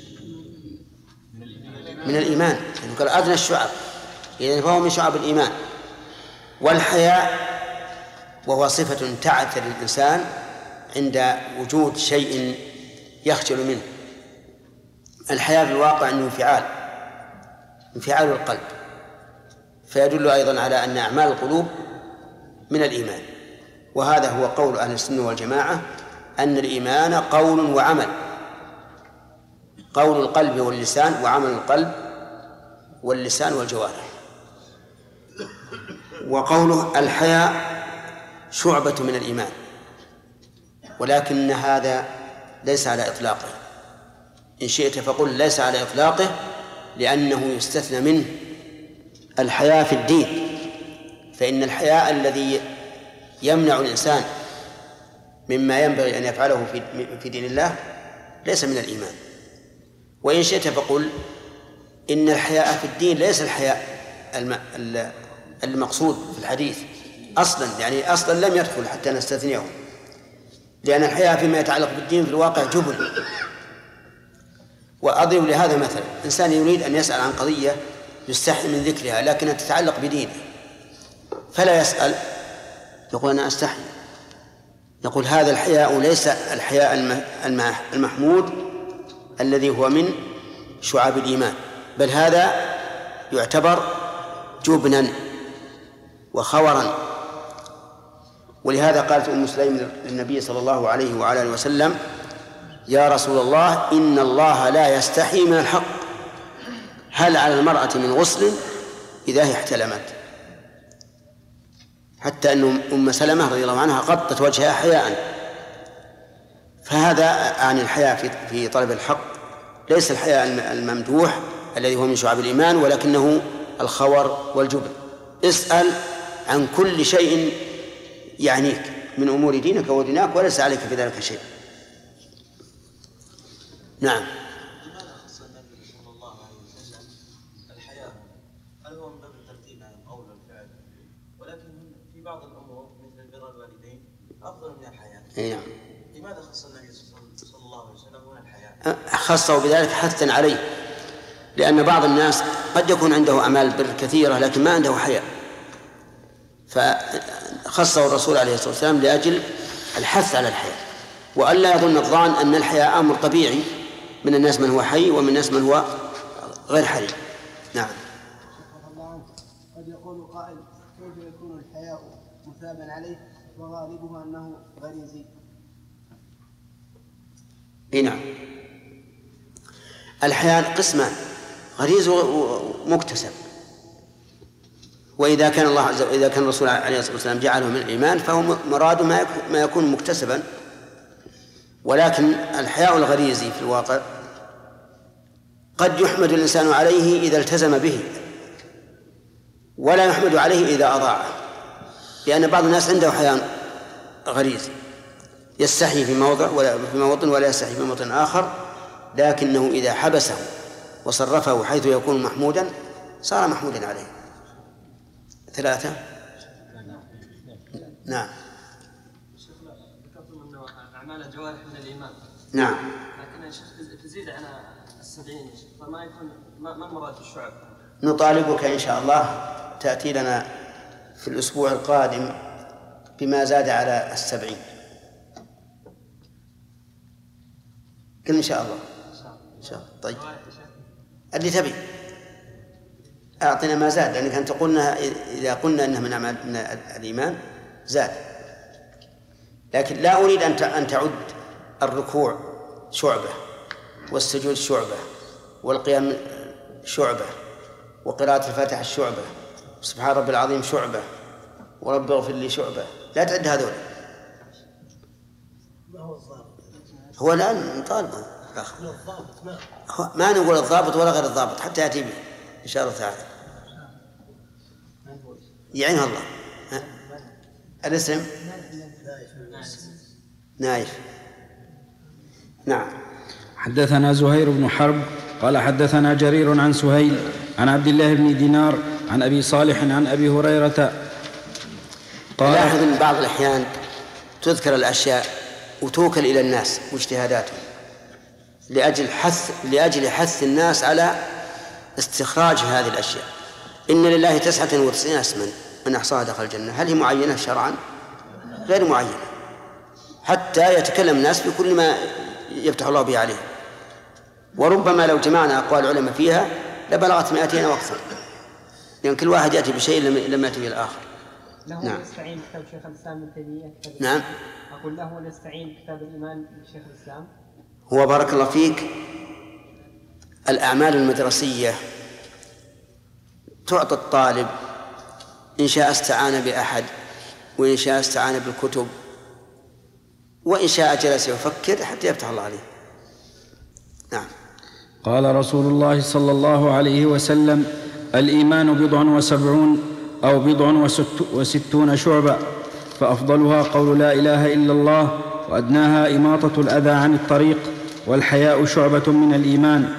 من الإيمان، يعني قال أدنى الشعب، إذن فهو من شعب الإيمان. والحياء وهو صفة تعثر الإنسان عند وجود شيء يخجل منه. الحياء في الواقع أنه انفعال انفعال القلب، فيدل أيضا على أن أعمال القلوب من الإيمان. وهذا هو قول أهل السنة والجماعة، أن الإيمان قول وعمل، قول القلب واللسان وعمل القلب واللسان والجوارح. وقوله الحياء شعبة من الإيمان، ولكن هذا ليس على إطلاقه، إن شئت فقل ليس على إطلاقه، لأنه يستثنى منه الحياء في الدين، فإن الحياء الذي يمنع الإنسان مما ينبغي أن يفعله في دين الله ليس من الإيمان. وإن شئت فقل إن الحياء في الدين ليس الحياء المقصود في الحديث أصلا، يعني أصلا لم يدخل حتى نستثنيه، لأن الحياء فيما يتعلق بالدين في الواقع جبن. وأضرب لهذا مثلا: إنسان يريد أن يسأل عن قضية يستحي من ذكرها لكنها تتعلق بدينه، فلا يسأل، يقول أنا أستحي. يقول هذا الحياء ليس الحياء المحمود الذي هو من شعاب الإيمان، بل هذا يعتبر جبنا وخورا. ولهذا قالت أم سليم للنبي صلى الله عليه وعلى آله وسلم: يا رسول الله إن الله لا يستحي من الحق، هل على المرأة من غسل إذا هي احتلمت؟ حتى أن أم سلمة رضي الله عنها غطت وجهها حياء. فهذا عن الحياء في في طلب الحق ليس الحياء الممدوح الذي هو من شعاب الإيمان، ولكنه الخور والجبن. اسأل عن كل شيء يعنيك من أمور دينك ودنياك وليس عليك في ذلك شيء. نعم. لماذا خص النبي صلى الله عليه وسلم الحياء؟ هل هو من باب الترتيب عن القول والفعل؟ ولكن في بعض الأمور مثل بر الوالدين أفضل من الحياء. أي نعم. لماذا خص النبي صلى الله عليه وسلم هنا الحياء؟ خصه بذلك حثا عليه، لأن بعض الناس قد يكون عنده أعمال بر كثيرة لكن ما عنده حياء، فخصه الرسول عليه الصلاة والسلام لأجل الحث على الحياء، وألا يظن الظان أن الحياء أمر طبيعي، من الناس من هو حي ومن الناس من هو غير حي. نعم. قد يقول قائل: كيف يكون الحياء مثابا عليه وغالبه أنه غريزي؟ اي نعم. الحياء قسمان: غريز ومكتسب. وإذا كان الله عز وجل إذا كان الرسول عليه الصلاة والسلام جعله من الإيمان فهو مراد ما يكون مكتسبا. ولكن الحياء الغريزي في الواقع قد يحمد الإنسان عليه إذا التزم به، ولا يحمد عليه إذا أضاعه، لأن بعض الناس عنده حياء غريزي يستحي في موضع ولا في موطن ولا يستحي في موطن آخر، لكنه إذا حبسه وصرفه حيث يكون محمودا صار محمودا عليه. ثلاثة. نعم. ذكرتم أن أعمال الجوارح من الإيمان. نعم. لكن الشيخ تزيد عن السبعين، فما يكون ما المراد بالشعب؟ نطالبك إن شاء الله تأتي لنا في الأسبوع القادم بما زاد على السبعين. قل إن شاء الله. إن شاء الله. طيب. اللي تبي أعطنا ما زاد، لأنك أنت قلنا إذا قلنا أنه من أعمال من الإيمان زاد. لكن لا أريد أن أن تعد الركوع شعبة، والسجود شعبة، والقيام شعبة، وقراءة الفاتحة شعبة، سبحان ربي العظيم شعبة، ورب اغفر لي شعبة. لا تعد هذول. هو الآن نطالبه ما نقول الضابط ولا غير الضابط حتى يأتي به إن شاء الله تعالى. يعينها الله. الاسم نايف. نعم. حدثنا زهير بن حرب قال حدثنا جرير عن سهيل عن عبد الله بن دينار عن أبي صالح عن أبي هريرة قال. لاحظ أن بعض الأحيان تذكر الأشياء وتوكل إلى الناس واجتهاداتهم لأجل حث لأجل حث الناس على استخراج هذه الأشياء. إن لله تسعة وتسعين اسما من أحصاها دخل الجنة. هل هي معينة شرعا؟ غير معينة، حتى يتكلم الناس بكل ما يفتح الله به عليه. وربما لو جمعنا أقوال العلماء فيها لبلغت مئتين وأكثر، لأن كل واحد يأتي بشيء لم يأتي به الآخر. نعم. نستعين كتاب شيخ الإسلام ابن تيمية. نعم. أقول له نستعين كتاب الإيمان لشيخ الإسلام. هو بارك الله فيك الأعمال المدرسية تعطى الطالب إن شاء استعان بأحد، وإن شاء استعان بالكتب، وإن شاء جلس يفكر حتى يفتح الله عليه. نعم. قال رسول الله صلى الله عليه وسلم: الإيمان بضع وسبعون أو بضع وستون شعبة، فأفضلها قول لا إله إلا الله، وأدناها إماطة الأذى عن الطريق، والحياء شعبة من الإيمان.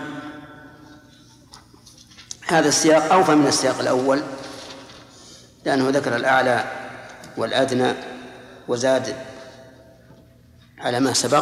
هذا السياق أوفى من السياق الأول، لأنه ذكر الأعلى والأدنى وزاد على ما سبق.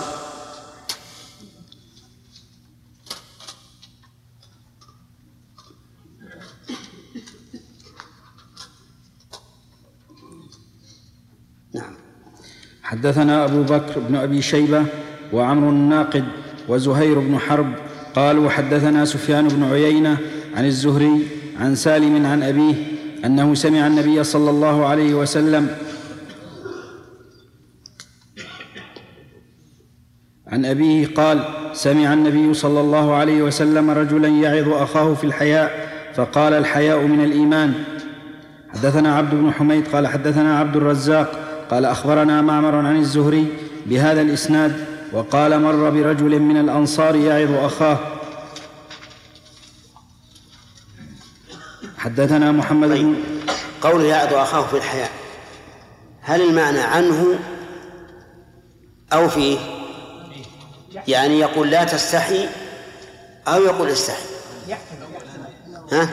نعم. حدثنا أبو بكر بن أبي شيبة وعمر الناقد وزهير بن حرب قالوا حدثنا سفيان بن عيينة عن الزهري عن سالم عن أبيه أنه سمع النبي صلى الله عليه وسلم عن أبيه قال: سمع النبي صلى الله عليه وسلم رجلا يعظ أخاه في الحياء فقال: الحياء من الإيمان. حدثنا عبد بن حميد قال حدثنا عبد الرزاق قال أخبرنا معمر عن الزهري بهذا الإسناد، وقال: مر برجل من الأنصار يعظ أخاه. حدثنا محمد بن قول يعظ أخاه في الحياء، هل المعنى عنه أو فيه؟ يعني يقول لا تستحي أو يقول استحي؟ ها؟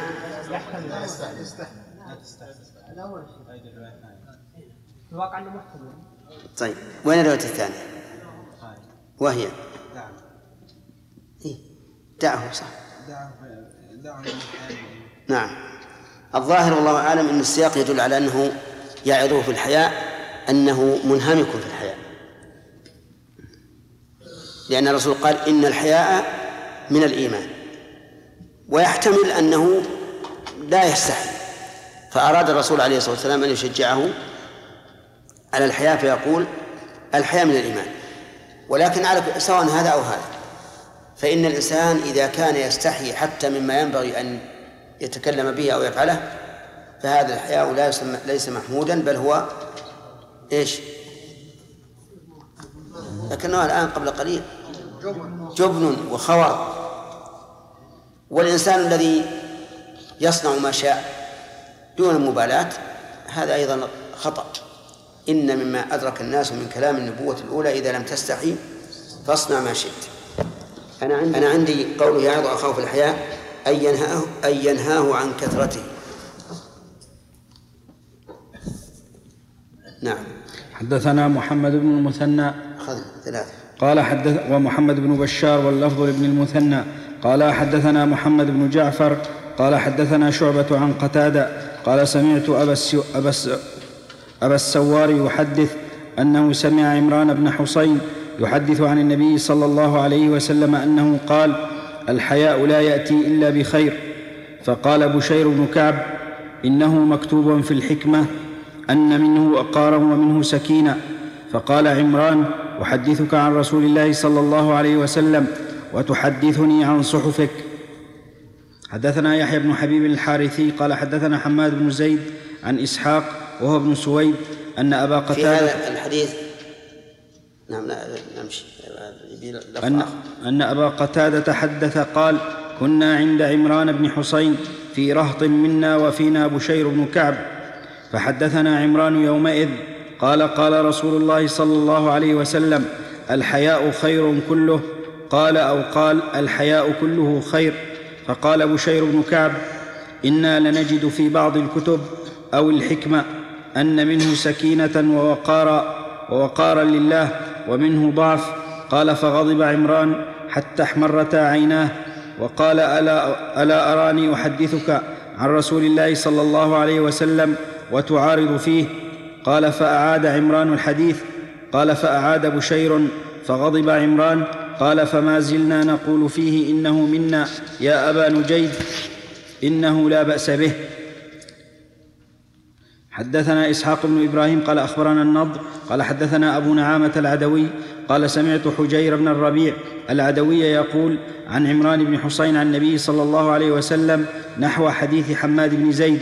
الواقع أنه محتمل. طيب وين الرواية الثانية؟ وهي إيه؟ دعه صح. نعم. الظاهر والله أعلم أن السياق يدل على أنه يعظه في الحياء أنه منهمك في الحياء، لأن الرسول قال: إن الحياء من الإيمان، ويحتمل أنه لا يستحي، فأراد الرسول عليه الصلاة والسلام أن يشجعه على الحياء فيقول: الحياء من الإيمان. ولكن على سواء هذا أو هذا، فإن الإنسان إذا كان يستحي حتى مما ينبغي أن يتكلم به أو يفعله فهذا الحياء لا يسمى ليس محمودا، بل هو إيش؟ لكنه الآن قبل قليل جبن وخور. والإنسان الذي يصنع ما شاء دون مبالاة هذا أيضا خطأ. إن مما أدرك الناس من كلام النبوة الأولى إذا لم تستحي فاصنع ما شئت. أنا عندي, أنا عندي قوله يعظ أخاه في الحياء أن ينهاه, أن ينهاه عن كثرته. نعم. حدثنا محمد بن المثنى ثلاثة قال حدث ومحمد بن بشار واللفظ لابن المثنى قال حدثنا محمد بن جعفر قال حدثنا شعبة عن قتادة قال سمعت أبا, أبا, أبا السوار يحدث أنه سمع عمران بن حسين يحدث عن النبي صلى الله عليه وسلم أنه قال الحياء لا يأتي إلا بخير. فقال بشير بن كعب إنه مكتوب في الحكمة أن منه وقارا ومنه سكينة. فقال عمران أحدثك عن رسول الله صلى الله عليه وسلم وتحدثني عن صحفك. حدثنا يحيى بن حبيب الحارثي قال حدثنا حماد بن زيد عن إسحاق وهو ابن سويد أن أبا قتادة في هذا الحديث نعم نمشي أن, أن أبا قتادة حدث قال كنا عند عمران بن حسين في رهط منا وفينا بشير بن كعب فحدثنا عمران يومئذ قال قال رسول الله صلى الله عليه وسلم الحياء خير كله. قال أو قال الحياء كله خير. فقال بشير بن كعب إنا لنجد في بعض الكتب أو الحكمة أن منه سكينة ووقارا ووقارا لله ومنه ضعف. قال فغضب عمران حتى احمرتا عيناه وقال ألا, ألا أراني أحدثك عن رسول الله صلى الله عليه وسلم وتعارض فيه؟ قال فأعاد عمران الحديث. قال فأعاد بشير فغضب عمران. قال فما زلنا نقول فيه إنه منا يا أبا نجيد إنه لا بأس به. حدثنا إسحاق بن إبراهيم قال أخبرنا النضر قال حدثنا أبو نعامة العدوي قال سمعت حجير بن الربيع العدوي يقول عن عمران بن حسين عن النبي صلى الله عليه وسلم نحو حديث حماد بن زيد.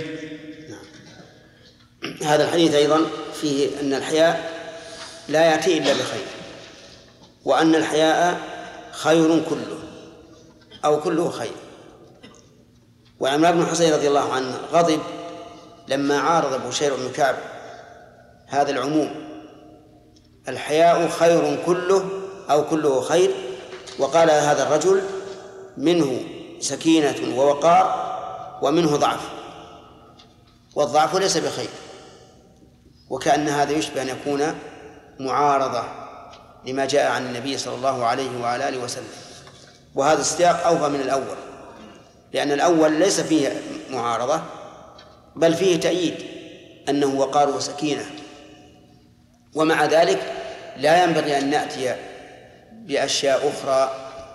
هذا الحديث أيضا فيه أن الحياء لا يأتي إلا بخير، وأن الحياء خير كله أو كله خير. وعمران بن حسين رضي الله عنه غضب لما عارض بشير بن كعب هذا العموم الحياء خير كله أو كله خير، وقال هذا الرجل منه سكينة ووقار ومنه ضعف، والضعف ليس بخير. وكأن هذا يشبه أن يكون معارضة لما جاء عن النبي صلى الله عليه وعلى آله وسلم، وهذا السياق أوفى من الأول، لأن الأول ليس فيه معارضة بل فيه تأييد أنه وقار وسكينة. ومع ذلك لا ينبغي أن نأتي بأشياء أخرى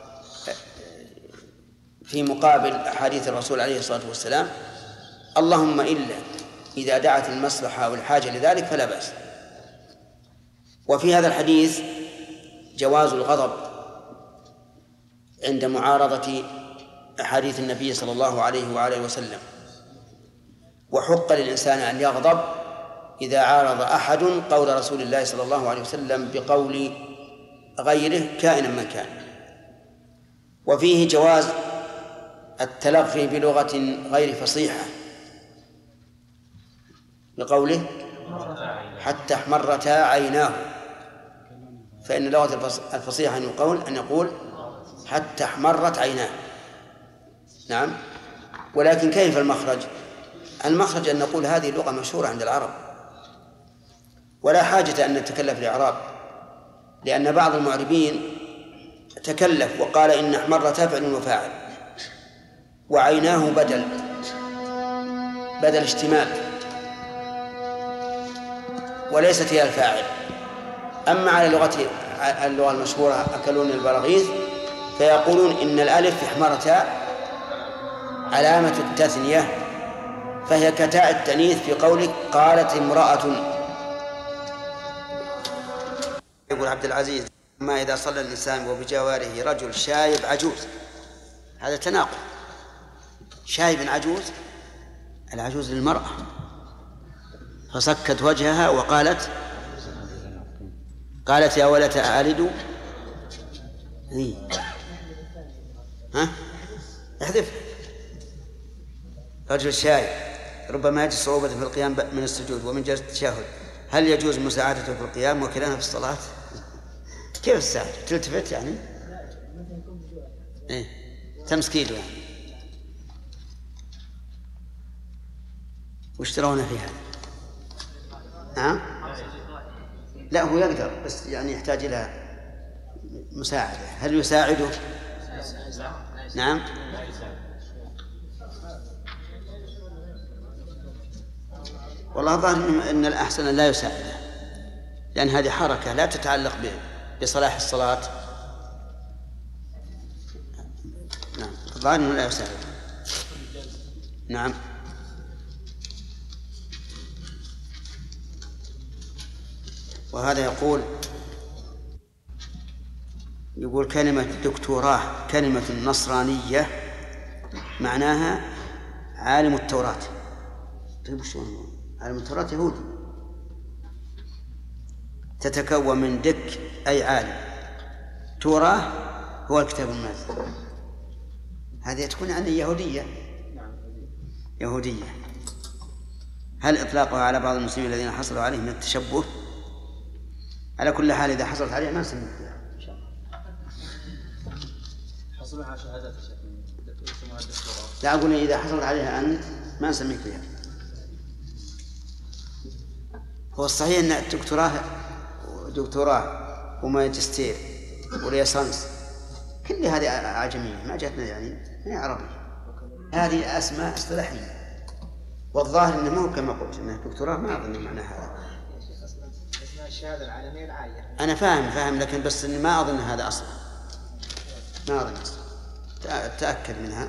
في مقابل أحاديث الرسول عليه الصلاة والسلام، اللهم إلا إذا دعت المصلحة والحاجة لذلك فلا بأس. وفي هذا الحديث جواز الغضب عند معارضة أحاديث النبي صلى الله عليه وآله وسلم، وحق للإنسان أن يغضب إذا عارض أحد قول رسول الله صلى الله عليه وسلم بقول غيره كائنا من كان. وفيه جواز التلغي بلغة غير فصيحة بقوله حتى احمرتا عيناه، فإن لغة الفصيحة أن يقول أن يقول حتى احمرت عيناه. نعم. ولكن كيف المخرج؟ المخرج أن نقول هذه لغة مشهورة عند العرب ولا حاجة أن نتكلف الإعراب، لأن بعض المعربين تكلف وقال إن احمرتا فعل وفاعل وعيناه بدل بدل اشتمال وليست هي الفاعل. أما على لغة اللغة المشهورة أكلون البراغيث فيقولون إن الألف احمرتا علامة التثنية، فهي كتاء التأنيث في قولك قالت امرأة. يقول عبد العزيز ما إذا صلى الإنسان وبجواره رجل شايب عجوز، هذا تناقض. شايب عجوز، العجوز للمرأة، فسكت وجهها وقالت قالت يا ولة ألد. ها احذف. رجل شايب ربما يجد صعوبة في القيام من السجود ومن جلسة التشهد، هل يجوز مساعدته في القيام وكلامه في الصلاة؟ كيف الساعة تلتفت يعني؟ إيه تمسكيده يعني. وش ترون في هذا؟ ها؟ لا هو يقدر بس يعني يحتاج إلى مساعدة. هل يساعده؟ نعم. والله ظاهر أن الأحسن لا يساعده، لأن هذه حركة لا تتعلق بصلاح الصلاة. نعم الظاهر أنه لا يساعده. نعم. وهذا يقول يقول كلمة دكتوراه كلمة نصرانية معناها عالم التوراة. طيب شلون عالم التوراة؟ يهودي. تتكون من دك أي عالم، توراه هو الكتاب المنزل. هذه تكون عن يهودية. يهودية. هل إطلاقها على بعض المسلمين الذين حصلوا عليه من التشبه؟ على كل حال إذا حصلت عليه ما نسميه إن شاء الله. حصلوا على شهادات لا أقول إذا حصلت عليها أنت ما نسميك بها. هو الصحيح أن الدكتوراه دكتوراه وماجستير وليسانس كل هذه أعجمية ما جاتنا يعني ما عربية. هذه أسماء اصطلاحية، والظاهر أنه مو كما قلت أنه دكتوراه ما أظن معنى هذا. الشهادة العالمية العالية. أنا فاهم فاهم لكن بس إني ما أظن هذا أصلا، ما أظن أصلا. تأكد منها.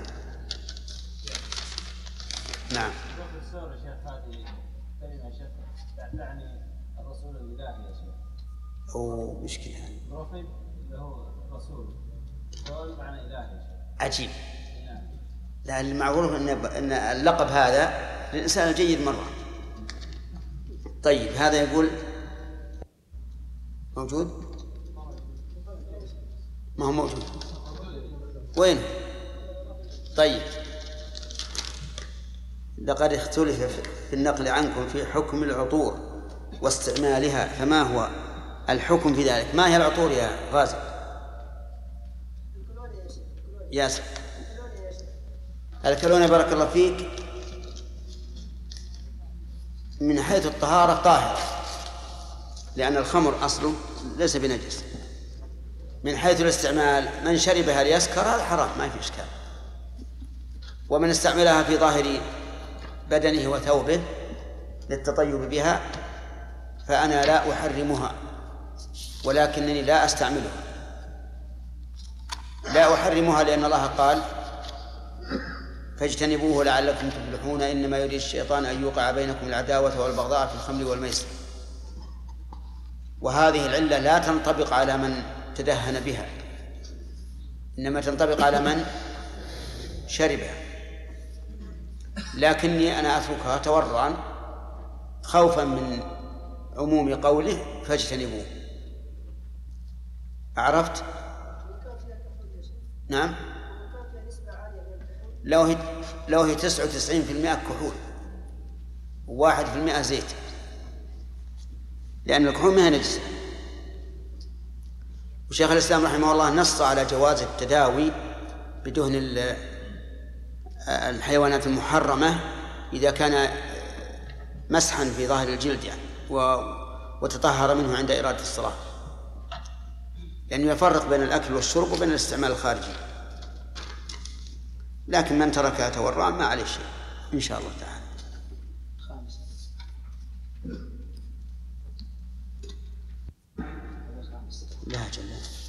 نعم. الصورة شيخ هذه كلمة شيخ تعني الرسول الإلهي يا شيخ. أو مشكلة هذه. بروفيت اللي هو رسول، هو معنى إلهي يا شيخ. عجيب. لا المعروف أن أن اللقب هذا للإنسان الجيد مرة. طيب هذا يقول موجود؟ ما هو موجود. وين؟ طيب لقد اختلف في النقل عنكم في حكم العطور واستعمالها، فما هو الحكم في ذلك؟ ما هي العطور يا غازي؟ ياسر. الكلون بارك الله فيك من حيث الطهارة طاهرة، لأن الخمر أصله ليس بنجس. من حيث الاستعمال من شربها ليسكر هذا حرام ما في إشكال، ومن استعملها في ظاهر بدنه وثوبه للتطيب بها فأنا لا أحرمها، ولكنني لا أستعملها. لا أحرمها لأن الله قال فاجتنبوه لعلكم تفلحون إنما يريد الشيطان أن يوقع بينكم العداوة والبغضاء في الخمر والميسر. وهذه العلة لا تنطبق على من تدهن بها، إنما تنطبق على من شربها. لكني أنا أتركها تورعا خوفا من عموم قوله فاجتنبوه. عرفت؟ نعم. لو هي لو هي تسعة وتسعين في المئة كحول وواحد في المئة زيت، لأن الكحول ما هي نجسة. وشيخ الإسلام رحمه الله نص على جواز التداوي بدهن الحيوانات المحرمة إذا كان مسحا في ظاهر الجلد يعني وتطهر منه عند إرادة الصلاة، لأنه يفرق بين الأكل والشرب وبين الاستعمال الخارجي. لكن من تركها تورعا ما عليه شيء إن شاء الله تعالى. لا جل.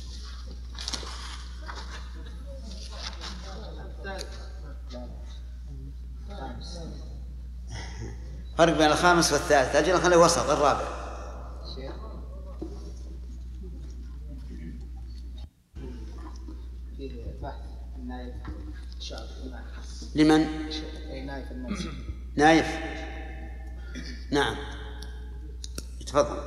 فرق بين الخامس والثالث. أجل خليه وسط الرابع. فيه بحث النايف شعب لمن؟ نايف الناس نايف. نعم تفضل.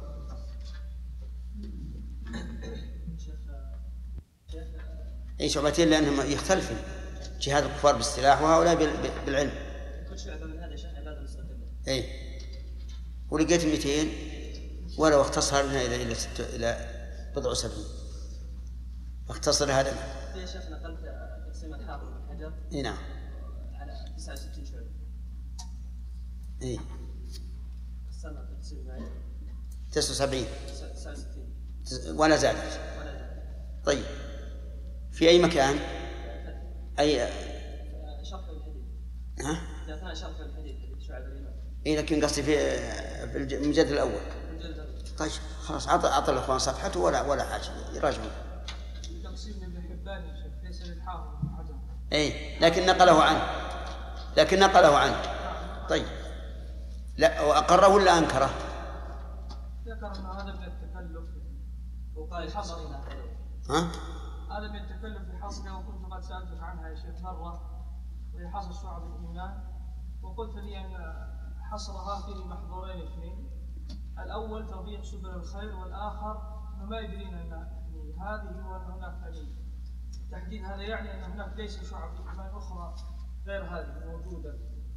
أي شعبتين لأنهم يختلفون، جهاد الكفار بالسلاح وهؤلاء بالعلم. كل شعبة من هذا شيخ عبادة مستقلة. أي ولقيت مئتين ولو اختصر لنا إلى إلى ست إلى بضع سبعين اختصر هذا. يا شيخ نقلت تقسيم الحافظ بن حجر. إي نعم. على تسعة وستين شعبة. إي. قسمنا تقسيم معي. تسعة وسبعين. تسعة وستين. ولا زادت. طيب في أي مكان؟ أي شرح الحديث. ها؟ أثناء شرح الحديث شعب الإمام. إيه لكن قصدي في في المجلد الأول. المجلد الأول. طيب خلاص عطى عطى الأخوان صفحته ولا ولا حاجة يراجعون. تقسيم ابن حبان يا شيخ ليس للحافظ بن حجر. إيه لكن نقله عنه. لكن نقله عنه. طيب لا وأقره ولا أنكره؟ ذكر أن هذا من التكلف وقال حصرنا. ها؟ هذا من التكلف في حصرها، وكنت قد سألتك عنها يا شيخ مرة وهي حصر شعب الإيمان، وقلت لي أن حصرها فيه محظورين اثنين، الأول تضييق سبل الخير، والآخر أنه ما يدرين أن هذه وأن هناك يعني تحديد هذا يعني أن هناك ليس شعب إيمان أخرى غير هذه موجودة.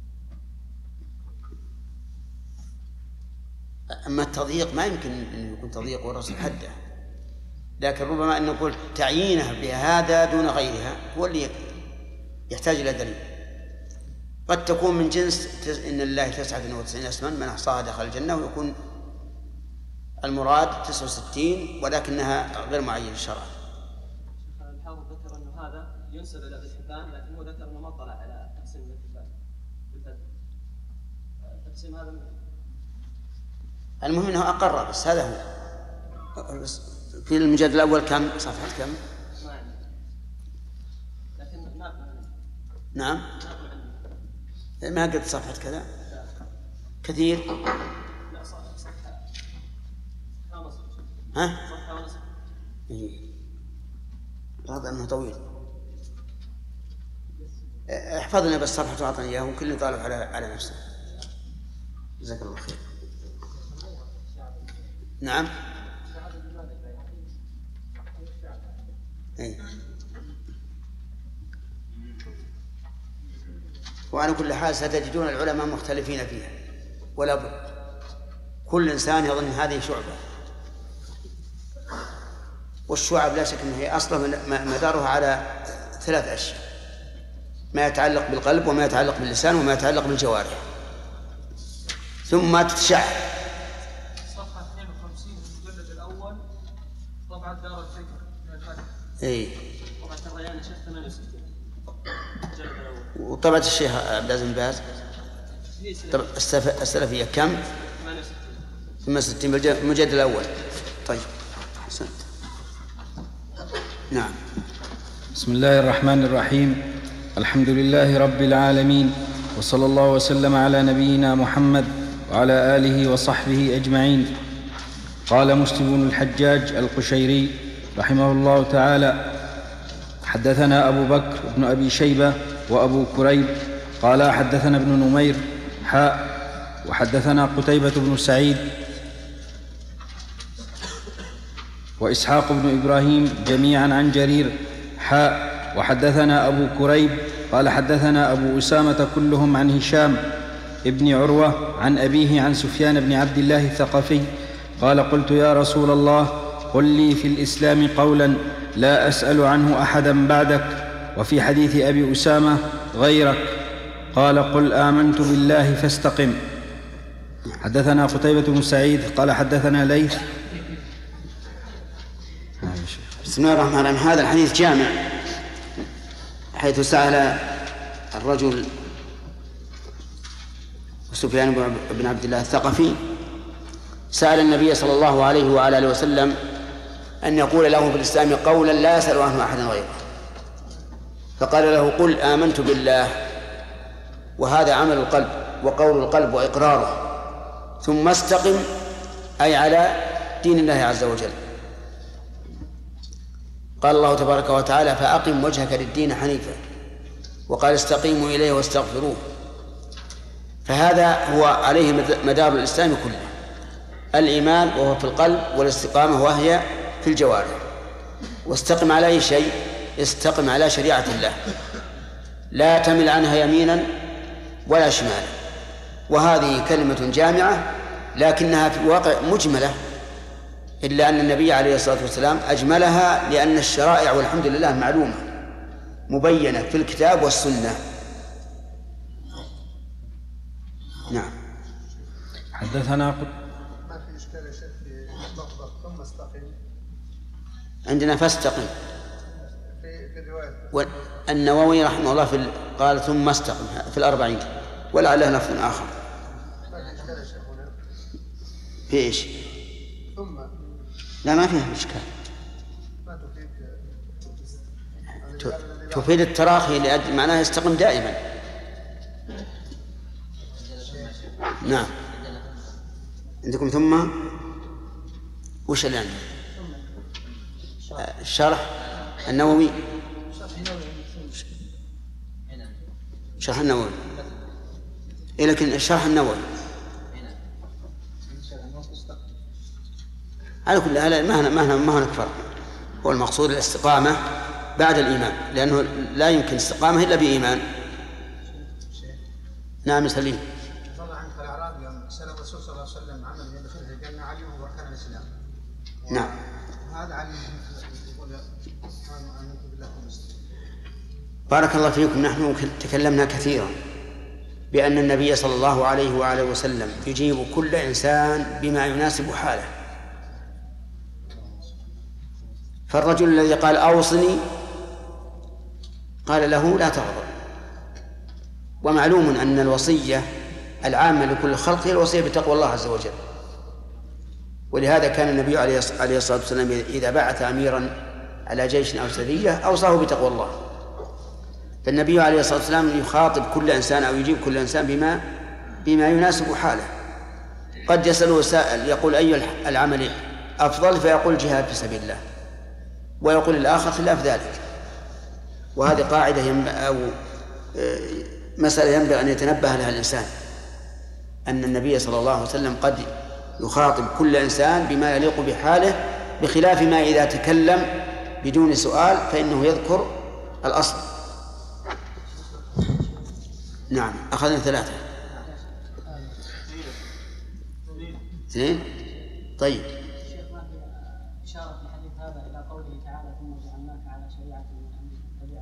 أما التضييق ما يمكن أن يكون تضييق ورسم حده، لكن ربما أن نقول تعيينها بهذا دون غيرها هو اللي يحتاج إلى دليل. قد تكون من جنس إن الله تسعة وتسعين اسما من أحصاها دخل الجنة، ويكون المراد تسعة وستين ولكنها غير معينة شرعا. الحافظ ذكر أنه هذا ينسب إلى ابن حبان، لكن هو ذكر أنه ما طلع على تقسيم ابن حبان بالفعل. تقسيم هذا المهم أنه أقر، بس هذا هو. في المجلد الأول كم صفحة كم؟ ما عندي. لكن ناقل عنه. نعم. ناقل عنه. ما قد صفحة كذا؟ كثير؟ لا صفحة صفحة ونصف. ها؟ صفحة ونصف. إيه. واضح أنه طويل. احفظ لنا بس صفحة وأعطني إياه وكل طالب على على نفسه. جزاك الله خير. نعم. أي. وعلى كل حال ستجدون العلماء مختلفين فيها ولا بد، كل إنسان يظن هذه شعبة، والشعب لا شك أنها هي أصلا مدارها على ثلاث أشياء: ما يتعلق بالقلب وما يتعلق باللسان وما يتعلق بالجوارح، ثم تتشعب. صفحة اثنين وخمسين في المجلد الأول طبعة دار الفكر من الفتح. إيه. طبعة الريان شيخ ثمانية وستين المجلد الأول. وطبعة الشيخ عبد العزيز بن باز طبعا السلفية كم؟ ثمانية وستين بالمجلد الأول. طيب حسنت. نعم. بسم الله الرحمن الرحيم. الحمد لله رب العالمين، وصلى الله وسلم على نبينا محمد وعلى آله وصحبه أجمعين. قال مسلم بن الحجاج القشيري رحمه الله تعالى: حدثنا أبو بكر بن أبي شيبة وأبو كريب قال حدثنا ابن نمير حاء وحدثنا قتيبة بن سعيد وإسحاق بن إبراهيم جميعا عن جرير حاء وحدثنا أبو كريب قال حدثنا أبو أسامة كلهم عن هشام ابن عروة عن أبيه عن سفيان بن عبد الله الثقفي قال: قلت يا رسول الله قل لي في الإسلام قولا لا أسأل عنه أحدا بعدك، وفي حديث أبي أسامة غيرك. قال: قل آمنت بالله فاستقم. حدثنا قتيبة بن سعيد قال حدثنا ليث. بسم الله الرحمن الرحيم. هذا الحديث جامع، حيث سأل الرجل سفيان بن عبد الله الثقفي سأل النبي صلى الله عليه وعلى آله وسلم أن يقول له في الإسلام قولا لا يسأل عنه أحدا غيره، فقال له: قل آمنت بالله، وهذا عمل القلب وقول القلب وإقراره، ثم استقم، أي على دين الله عز وجل. قال الله تبارك وتعالى فأقم وجهك للدين حنيفا، وقال استقيموا إليه واستغفروه. فهذا هو عليه مدار الإسلام كله، الإيمان وهو في القلب، والاستقامة وهي في الجوارح. واستقم على أي شيء؟ استقم على شريعة الله، لا تمل عنها يمينا ولا شمالا. وهذه كلمة جامعة لكنها في الواقع مجملة، إلا أن النبي عليه الصلاة والسلام أجملها، لأن الشرائع والحمد لله معلومة مبينة في الكتاب والسنة. نعم. حدثنا ما في إشكال يا شيخ في لفظة ثم استقم؟ عندنا فاستقم في في الرواية. والنووي رحمه الله في قال ثم استقم في الأربعين، ولعله لفظ آخر. ما في إشكال يا شيخ هنا؟ في إيش؟ ثم لا ما فيها إشكال، ما تفيد تفيد التراخي لأجل معناها يستقم دائما. نعم. عندكم ثم وش اللي عندك؟ الشرح النووي، شرح النووي إيه، لكن الشرح النووي على كل حال ما ما ما هناك فرق. هو المقصود الاستقامة بعد الإيمان، لأنه لا يمكن استقامة إلا بإيمان. نعم سليم. طبعا عنك الأعراب يوم سأل الرسول صلى الله عليه وسلم عمل يدخل الجنة علمه وأركان الإسلام. نعم. هذا علم يقول آمنت بالله ومسلم. بارك الله فيكم. نحن تكلمنا كثيرا بأن النبي صلى الله عليه وآله وسلم يجيب كل إنسان بما يناسب حاله. فالرجل الذي قال أوصني قال له لا تغضب. ومعلوم أن الوصية العامة لكل الخلق هي الوصية بتقوى الله عز وجل، ولهذا كان النبي عليه الصلاة والسلام إذا بعث أميرا على جيش أو سرية أوصاه بتقوى الله. فالنبي عليه الصلاة والسلام يخاطب كل إنسان أو يجيب كل إنسان بما بما يناسب حاله. قد يسأله سائل يقول أي العمل أفضل؟ فيقول جهاد في سبيل الله، ويقول الآخر خلاف ذلك. وهذه قاعدة أو مسألة ينبغي أن يتنبه لها الإنسان، أن النبي صلى الله عليه وسلم قد يخاطب كل إنسان بما يليق بحاله، بخلاف ما إذا تكلم بدون سؤال فإنه يذكر الأصل. نعم. أخذنا ثلاثة اثنين. طيب. إشارة في الحديث هذا إلى قوله تعالى ثم جعلناك على شريعة من أمرنا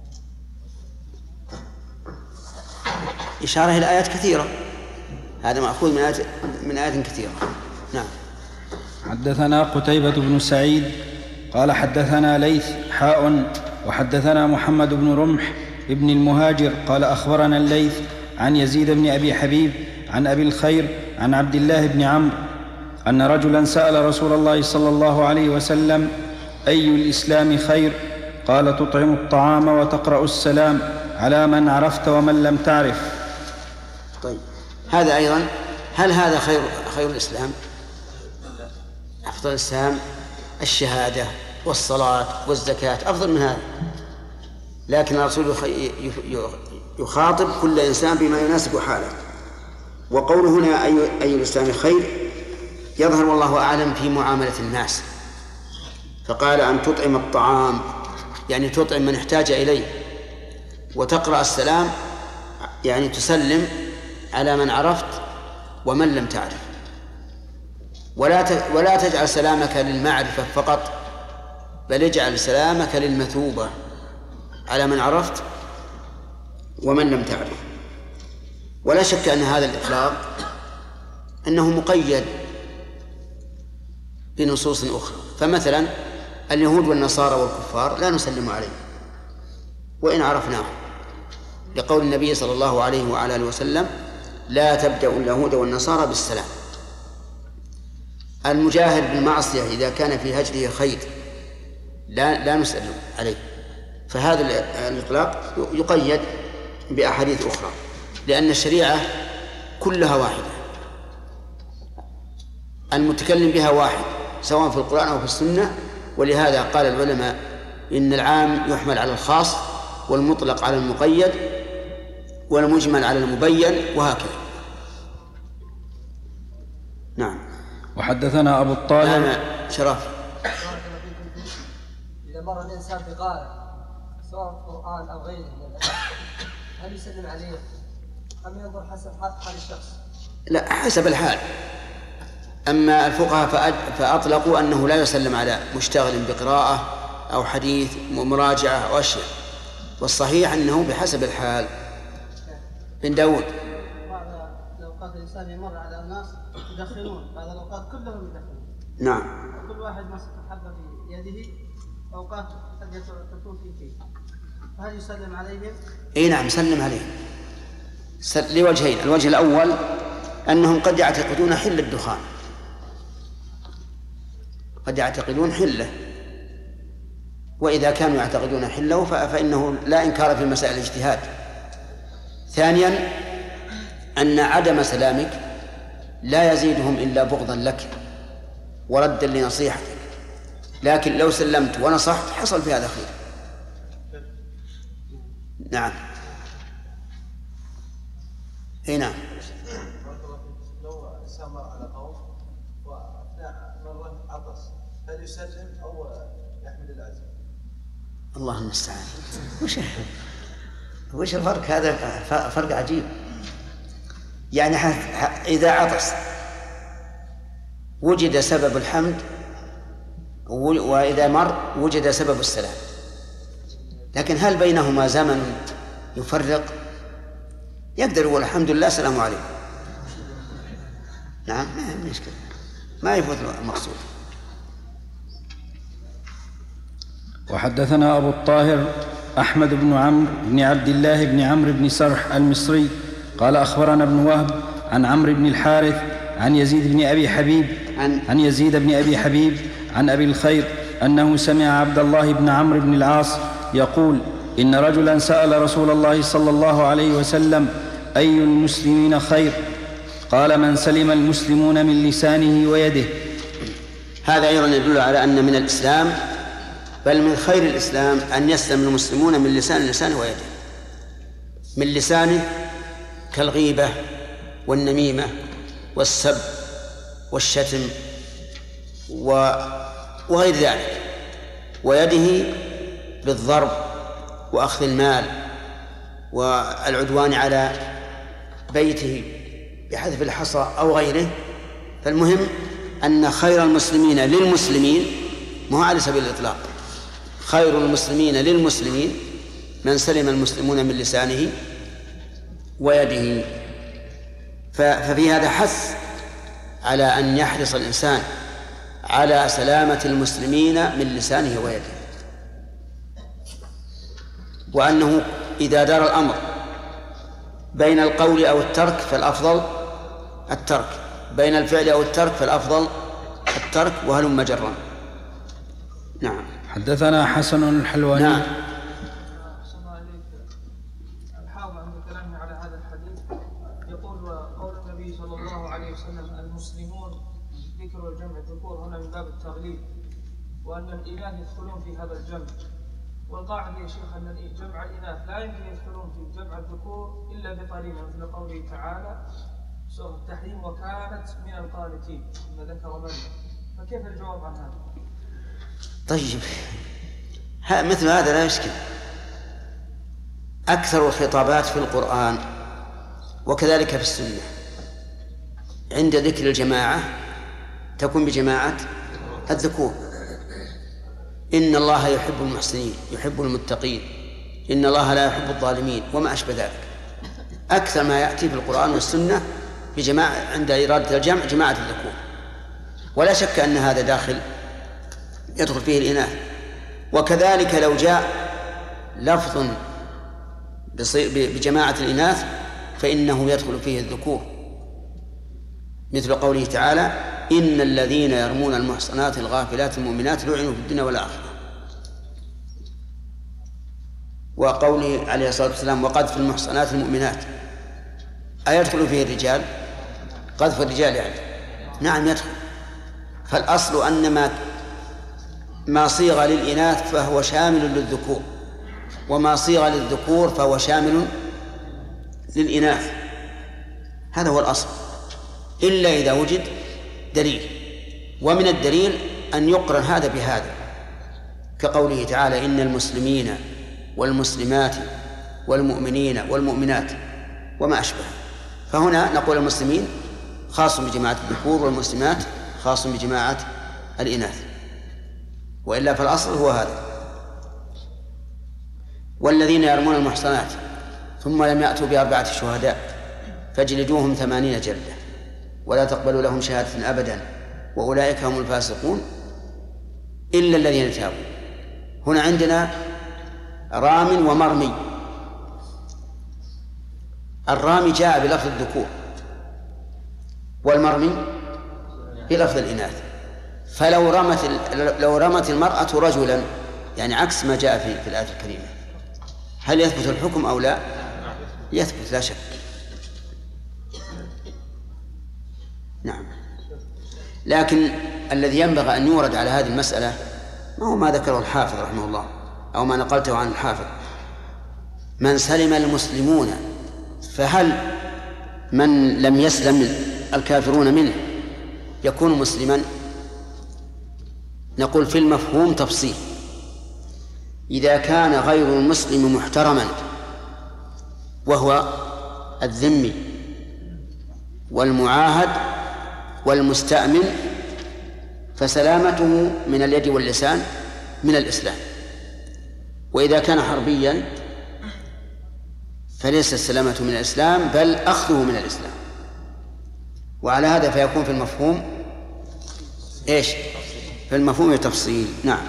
تبعها. إشارة إلى آيات كثيرة، هذا مأخوذ من آيات من آيات كثيرة. نعم. حدثنا قتيبة بن سعيد قال حدثنا ليث حاء وحدثنا محمد بن رمح ابن المهاجر قال أخبرنا الليث عن يزيد بن أبي حبيب عن أبي الخير عن عبد الله بن عمرو أن رجلا سأل رسول الله صلى الله عليه وسلم أي الإسلام خير؟ قال تطعم الطعام وتقرأ السلام على من عرفت ومن لم تعرف. طيب هذا أيضا، هل هذا خير خير الإسلام؟ أفضل الإسلام الشهادة والصلاة والزكاة، أفضل من هذا. لكن الرسول يخاطب كل إنسان بما يناسب حاله. وقوله هنا أي, أي الإسلام خير يظهر والله أعلم في معاملة الناس، فقال أن تطعم الطعام يعني تطعم من احتاج إليه، وتقرأ السلام يعني تسلم على من عرفت ومن لم تعرف. ولا ولا تجعل سلامك للمعرفة فقط، بل اجعل سلامك للمثوبة على من عرفت ومن لم تعرف. ولا شك أن هذا الإطلاق أنه مقيد بنصوص أخرى. فمثلا اليهود والنصارى والكفار لا نسلم عليهم وإن عرفناهم، لقول النبي صلى الله عليه وعلى آله وسلم لا تبدأ اليهود والنصارى بالسلام. المجاهر بالمعصية إذا كان في هجره خير لا, لا نسلم عليه. فهذا الإطلاق يقيد بأحاديث أخرى، لأن الشريعة كلها واحدة، المتكلم بها واحد سواء في القرآن أو في السنة. ولهذا قال العلماء إن العام يحمل على الخاص والمطلق على المقيد والمجمل على المبين وهكذا. نعم. وحدثنا أبو الطاهر. نعم شرف. إذا مر الإنسان بقارئ سواء القرآن أو غيره هل يسلم عليه أم ينظر حسب حال الشخص؟ لا، حسب الحال. أما الفقهاء فأطلقوا أنه لا يسلم على مشتغل بقراءة أو حديث ومراجعة أو أشياء، والصحيح أنه بحسب الحال. بن داود. بعض الأوقات الإنسان يمر على الناس يدخنون، بعض الأوقات كلهم يدخنون. نعم. كل واحد مسك حبة في يده، أوقات قد تكون في كيس، فهل يسلم عليهم؟ إيه نعم سلم عليهم لوجهين. الوجه الأول أنهم قد يعتقدون حل الدخان، قد يعتقدون حله، وإذا كانوا يعتقدون حله فإنه لا إنكار في مسائل الاجتهاد. ثانيا أن عدم سلامك لا يزيدهم إلا بغضا لك وردا لنصيحتك، لكن لو سلمت ونصحت حصل في هذا خير. نعم. اي نعم. لو انسان مر على قوم واثناء مره عطس هل يسلم او يحمل العزم؟ الله المستعان. وش وش الفرق هذا؟ فرق عجيب. يعني اذا عطس وجد سبب الحمد، واذا مر وجد سبب السلام، لكن هل بينهما زمن يفرق؟ يقدر يقول الحمد لله السلام عليكم. نعم ما هي مشكلة، ما يفوت المقصود. وحدثنا أبو الطاهر أحمد بن عمرو بن عبد الله بن عمرو بن سرح المصري قال أخبرنا ابن وهب عن عمرو بن الحارث عن يزيد بن أبي حبيب عن, عن يزيد بن أبي حبيب عن أبي الخير أنه سمع عبد الله بن عمرو بن العاص يقول إن رجلا سأل رسول الله صلى الله عليه وسلم أي المسلمين خير؟ قال من سلم المسلمون من لسانه ويده. هذا أيضا يدل على أن من الإسلام بل من خير الإسلام أن يسلم المسلمون من لسان لسانه ويده. من لسانه كالغيبة والنميمة والسب والشتم وغير ذلك، ويده بالضرب وأخذ المال والعدوان على بيته بحذف الحصى أو غيره. فالمهم أن خير المسلمين للمسلمين مو على سبيل الإطلاق، خير المسلمين للمسلمين من سلم المسلمون من لسانه ويده. ففي هذا حث على أن يحرص الإنسان على سلامة المسلمين من لسانه ويده، وأنه إذا دار الأمر بين القول أو الترك فالأفضل الترك، بين الفعل أو الترك فالأفضل الترك، وهلم جرا. نعم. حدثنا حسن الحلواني. نعم. الحافظ عند كلامه على هذا الحديث يقول قول النبي صلى الله عليه وسلم المسلمون ذكر الجمع الذكور هنا من باب التغليب، وأن الإناث يدخلون في هذا الجمع، والقاعدة يا شيخ أن جمع الإناث لا يمكن يدخلون في جمع الذكور إلا بقرينة، مثل قوله تعالى سورة التحريم وكانت من القانتين ثم ذكر من، فكيف الجواب عن هذا؟ طيب مثل هذا لا يشكل. أكثر الخطابات في القرآن وكذلك في السنة عند ذكر الجماعة تكون بجماعة الذكور. إن الله يحب المحسنين يحب المتقين إن الله لا يحب الظالمين وما أشبه ذلك. أكثر ما يأتي في القرآن والسنة بجماعة عند إرادة الجمع جماعة الذكور، ولا شك أن هذا داخل يدخل فيه الإناث. وكذلك لو جاء لفظ بجماعة الإناث فإنه يدخل فيه الذكور، مثل قوله تعالى إن الذين يرمون المحصنات الغافلات المؤمنات لعنوا في الدنيا والآخرة، وقوله عليه الصلاة والسلام وقذف المحصنات المؤمنات، أيدخل فيه الرجال؟ قذف الرجال يعني نعم يدخل. فالأصل أن ما ما صيغ للإناث فهو شامل للذكور، وما صيغ للذكور فهو شامل للإناث، هذا هو الأصل، إلا إذا وجد دليل. ومن الدليل أن يقرن هذا بهذا، كقوله تعالى إن المسلمين والمسلمات والمؤمنين والمؤمنات وما أشبه. فهنا نقول المسلمين خاص بجماعة الذكور والمسلمات خاص بجماعة الإناث، وإلا فالأصل هو هذا. والذين يرمون المحصنات ثم لم يأتوا بأربعة شهداء فاجلدوهم ثمانين جلدة ولا تقبلوا لهم شهادة أبدا وأولئك هم الفاسقون إلا الذين تابوا. هنا عندنا رام ومرمي. الرامي جاء بلفظ الذكور والمرمي بلفظ الإناث. فلو رمت لو رمت المرأة رجلا، يعني عكس ما جاء في في الآية الكريمة، هل يثبت الحكم أو لا؟ يثبت لا شك. نعم. لكن الذي ينبغي أن يورد على هذه المسألة ما هو ما ذكره الحافظ رحمه الله أو ما نقلته عن الحافظ، من سلم المسلمون، فهل من لم يسلم الكافرون منه يكون مسلما؟ نقول في المفهوم تفصيل. إذا كان غير المسلم محترما وهو الذمي والمعاهد والمستأمن فسلامته من اليد واللسان من الإسلام، وإذا كان حربيا فليس السلامة من الإسلام بل أخذه من الإسلام. وعلى هذا فيكون في المفهوم إيش؟ في المفهوم تفصيل. نعم.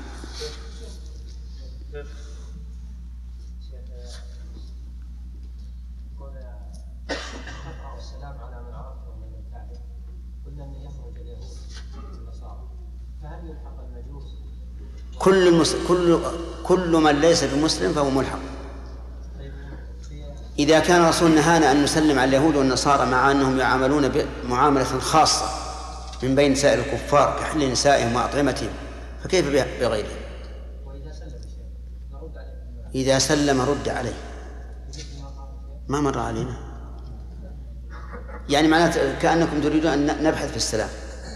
كل المس... كل كل من ليس بمسلم فهو ملحق. إذا كان الرسول نهانا أن نسلم على اليهود والنصارى مع أنهم يعاملون بمعاملة خاصة من بين سائر الكفار كحل نسائهم وأطعمتهم، فكيف بغيرهم؟ إذا سلم رد عليه. ما مر علينا، يعني معناته كأنكم تريدون أن نبحث في السلام.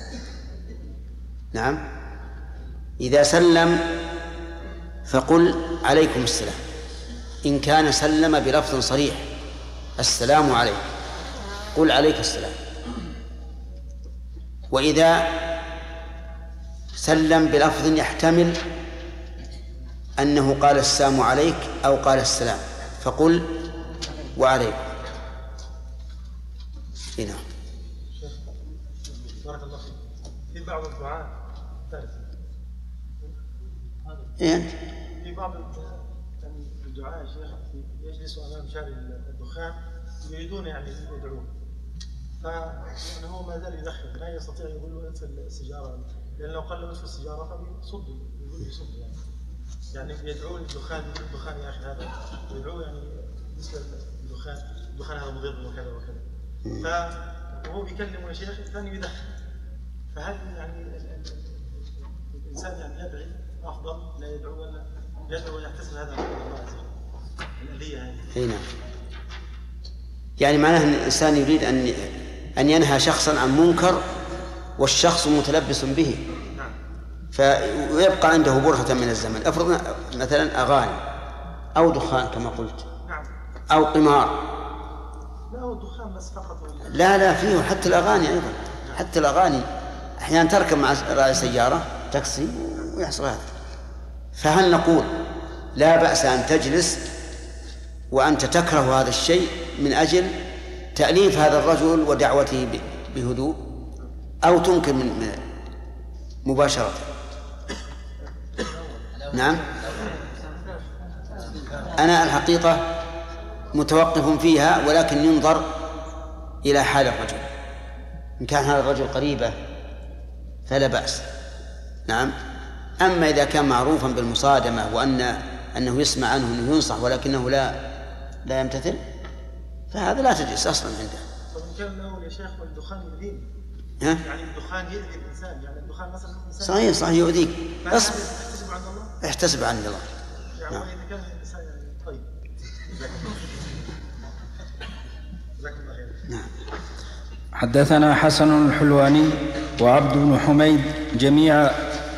نعم. إذا سلم فقل عليكم السلام، إن كان سلم بلفظ صريح السلام عليكم قل عليك السلام. وإذا سلم بلفظ يحتمل أنه قال السلام عليك أو قال السلام فقل وعليكم. هنا بارك الله فيك. في بعض الدعاء إيه؟ في بعض الدعاء يا شيخ يجلسوا أمام شارع الدخان يريدون يعني يدعون، فهو ما زال يدخن لا يستطيع يقول له اطفئ السيجارة، لأن لو قال له اطفئ السيجارة فبيصد يقول يصد يعني يعني يدعو للدخان، يقول الدخان يا أخي هذا يدعو يعني بالنسبة للدخان، الدخان هذا مضر وكذا وكذا، فهو بيكلم يا شيخ الثاني يدخن، فهل يعني الإنسان يعني يدعي أفضل لا يدعو ولا يدعو ويحتسب هذا الآلية يعني؟ هنا يعني معناه أن الإنسان يريد أن أن ينهى شخصا عن منكر والشخص متلبس به، فيبقى عنده برهة من الزمن. أفرض مثلا أغاني أو دخان كما قلت أو قمار. لا هو الدخان بس فقط. لا لا فيه حتى الأغاني أيضا، حتى الأغاني أحيانا تركب مع راعي سيارة تاكسي ويحصل هذا. فهل نقول لا بأس أن تجلس وأنت تكره هذا الشيء من أجل تأليف هذا الرجل ودعوته بهدوء، أو تنكر من مباشرة؟ نعم. أنا الحقيقة متوقف فيها، ولكن ينظر إلى حال الرجل. إن كان هذا الرجل قريبة فلا بأس. نعم. أما إذا كان معروفا بالمصادمة وأن أنه يسمع عنه أنه ينصح ولكنه لا لا يمتثل، فهذا لا تجلس أصلا عنده. طب إن كان الأول يا شيخ والدخان يدين ها؟ يعني الدخان يؤذي الإنسان، يعني الدخان مثلا الإنسان صحيح صحيح يؤذيك، اصبر احتسب عند الله، احتسب عند الله. يعني إذا كان الإنسان يعني طيب. جزاكم الله خير. نعم. حدثنا حسن الحلواني وعبد بن حميد جميعا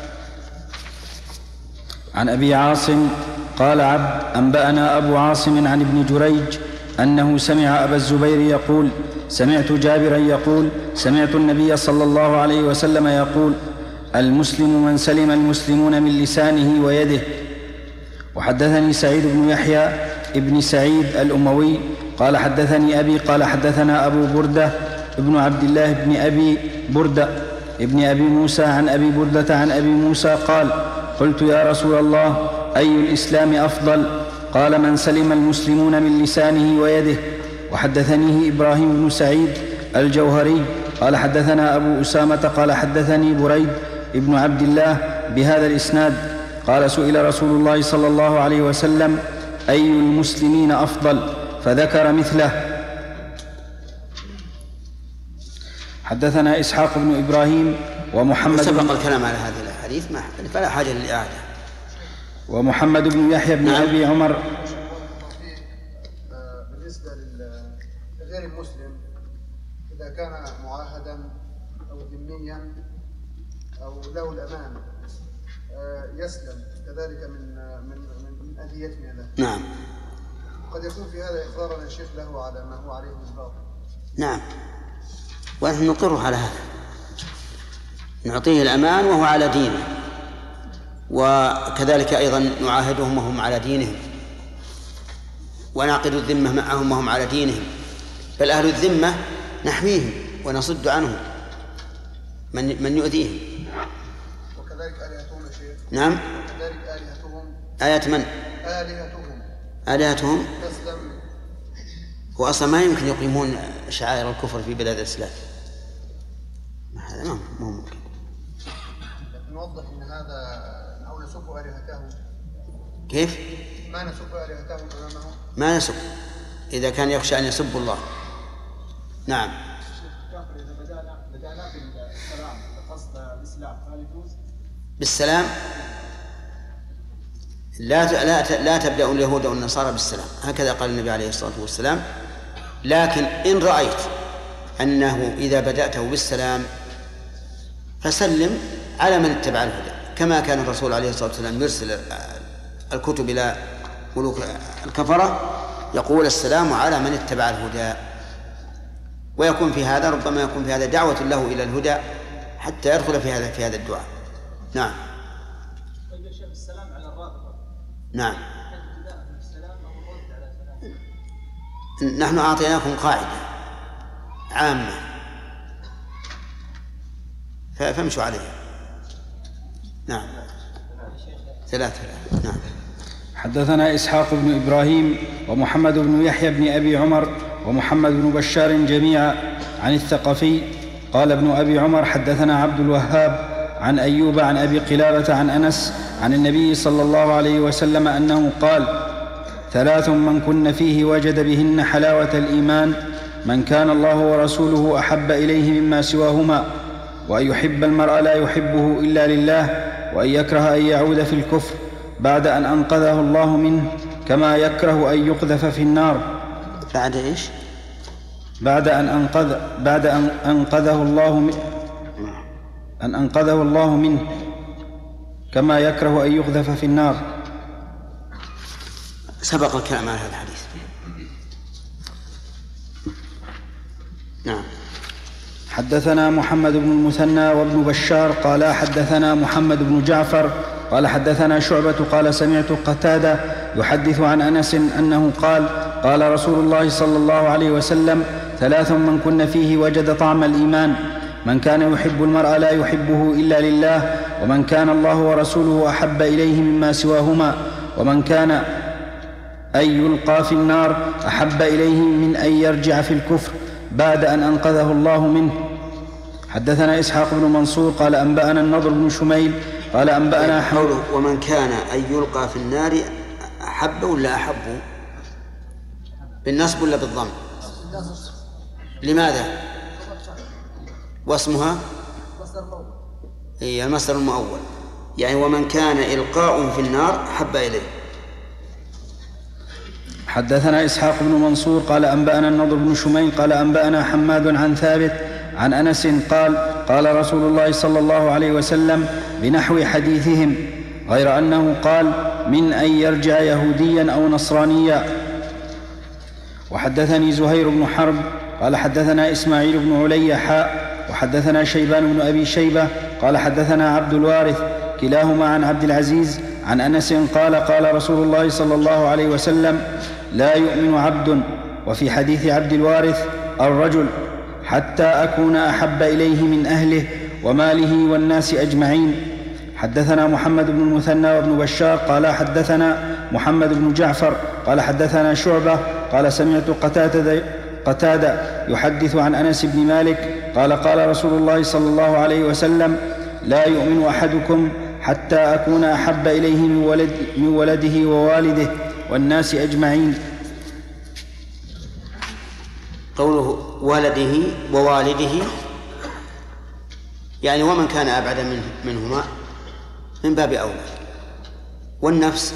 عن أبي عاصم قال عبد أنبأنا أبو عاصم عن ابن جريج أنه سمع أبا الزبير يقول سمعت جابرا يقول سمعت النبي صلى الله عليه وسلم يقول المسلم من سلم المسلمون من لسانه ويده. وحدثني سعيد بن يحيى ابن سعيد الأموي قال حدثني أبي قال حدثنا أبو بردة ابن عبد الله بن أبي بردة ابن أبي موسى عن أبي بردة عن أبي موسى قال قلت يا رسول الله أي الإسلام أفضل؟ قال من سلم المسلمون من لسانه ويده. وحدثنيه إبراهيم بن سعيد الجوهري قال حدثنا أبو أسامة قال حدثني بريد ابن عبد الله بهذا الإسناد قال سئل رسول الله صلى الله عليه وسلم أي المسلمين أفضل؟ فذكر مثله. حدثنا إسحاق بن إبراهيم ومحمد سبق الكلام على هذه الأحاديث فلا حاجة للإعادة. ومحمد بن يحيى بن نعم. أبي عمر. بالنسبة لغير المسلم إذا كان معاهدا أو ذميا أو له الأمان يسلم كذلك من من من أذيتنا له. نعم. قد يكون في هذا إقرارا يا شيخ له على ما هو عليه من باطل. نعم. ونحن نقر على هذا، نعطيه الأمان وهو على دينه، وكذلك أيضا نعاهدهم وهم على دينهم، ونعقد الذمة معهم وهم على دينهم. بل أهل الذمة نحميهم ونصد عنهم من من يؤذيهم. وكذلك آلهتهم يا شيخ. نعم. وكذلك آلهتهم. آية من؟ آلهتهم. آلهتهم. تسلم. وأصلا ما يمكن يقيمون شعائر الكفر في بلاد الإسلام، هذا ما هو ممكن. نوضح ان هذا او نسب آلهتهم. كيف؟ ما نسب آلهتهم امامهم. ما نسب إذا كان يخشى أن يسب الله. نعم. إذا بدأنا بدأنا بالسلام بقصد الإسلام هل يجوز؟ بالسلام لا لا لا تبدأ اليهود والنصارى بالسلام، هكذا قال النبي عليه الصلاة والسلام. لكن إن رأيت أنه إذا بدأته بالسلام فسلم على من اتبع الهدى، كما كان الرسول عليه الصلاة والسلام يرسل الكتب إلى ملوك الكفرة يقول السلام على من اتبع الهدى. ويكون في هذا ربما يكون في هذا دعوة له إلى الهدى حتى يدخل في هذا في هذا الدعاء. نعم. طيب يا شيخ السلام على الرافضة. نعم. نحن أعطيناكم قاعدة عامة فامشوا عليها. نعم. ثلاثة. نعم. حدثنا إسحاق بن إبراهيم ومحمد بن يحيى بن أبي عمر ومحمد بن بشار جميعا عن الثقفي قال ابن أبي عمر حدثنا عبد الوهاب عن أيوب عن أبي قلابة عن أنس عن النبي صلى الله عليه وسلم أنه قال ثلاث من كن فيه وجد بهن حلاوة الإيمان من كان الله ورسوله أحب إليه مما سواهما وأن يحب المرء لا يحبه إلا لله وأن يكره أن يعود في الكفر بعد أن أنقذه الله منه كما يكره أن يقذف في النار. بعد إيش؟ بعد أن أنقذ بعد أن أنقذه الله من أن أنقذه الله منه كما يكره أن يقذف في النار. سبق الكلام على هذا الحديث. نعم. حدثنا محمد بن المثنى وابن بشار قال حدثنا محمد بن جعفر قال حدثنا شعبة قال سمعت قتادة يحدث عن أنس أنه قال قال رسول الله صلى الله عليه وسلم ثلاث من كن فيه وجد طعم الإيمان من كان يحب المرء لا يحبه إلا لله ومن كان الله ورسوله أحب إليه مما سواهما ومن كان أن يلقى في النار أحب إليه من أن يرجع في الكفر بعد أن أنقذه الله منه. حدثنا إسحاق بن منصور قال أنبأنا النضر بن شميل قال أنبأنا حوله ومن كان أن يلقى في النار أحب ولا أحب بالنصب ولا بالضم؟ لماذا؟ واسمها مصدر مؤول. هي المصدر المؤول، يعني ومن كان إلقاؤه في النار حب إليه. حدثنا إسحاق بن منصور قال أنبأنا النضر بن شميل قال أنبأنا حماد عن ثابت عن أنس قال قال رسول الله صلى الله عليه وسلم بنحو حديثهم، غير أنه قال من أن يرجع يهوديا أو نصرانيا. وحدثني زهير بن حرب قال حدثنا إسماعيل بن علي حاء وحدثنا شيبان بن أبي شيبة قال حدثنا عبد الوارث كلاهما عن عبد العزيز عن أنس قال قال رسول الله صلى الله عليه وسلم لا يؤمن عبد، وفي حديث عبد الوارث الرجل، حتى أكون أحب إليه من أهله وماله والناس أجمعين. حدثنا محمد بن المثنى وابن بشار قال حدثنا محمد بن جعفر قال حدثنا شعبة قال سمعت قتادة قتادة يحدث عن أنس بن مالك قال قال رسول الله صلى الله عليه وسلم لا يؤمن أحدكم حتى أكون أحب إليه من, ولد من ولده ووالده والناس أجمعين. قوله ولده ووالده يعني ومن كان أبعد منه منهما من باب أولى، والنفس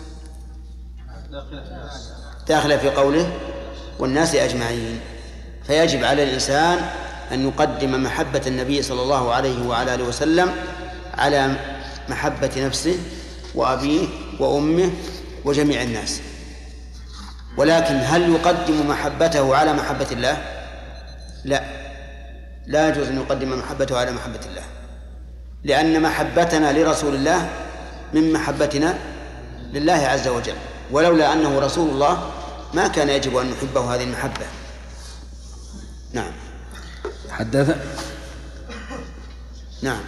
داخل في قوله والناس أجمعين. فيجب على الإنسان أن يقدم محبة النبي صلى الله عليه وعلى آله وسلم على محبة نفسه وأبيه وأمه وجميع الناس. ولكن هل يقدم محبته على محبة الله؟ لا، لا يجوز أن يقدم محبته على محبة الله، لأن محبتنا لرسول الله من محبتنا لله عز وجل، ولولا أنه رسول الله ما كان يجب أن نحبه هذه المحبة. نعم. حدث نعم.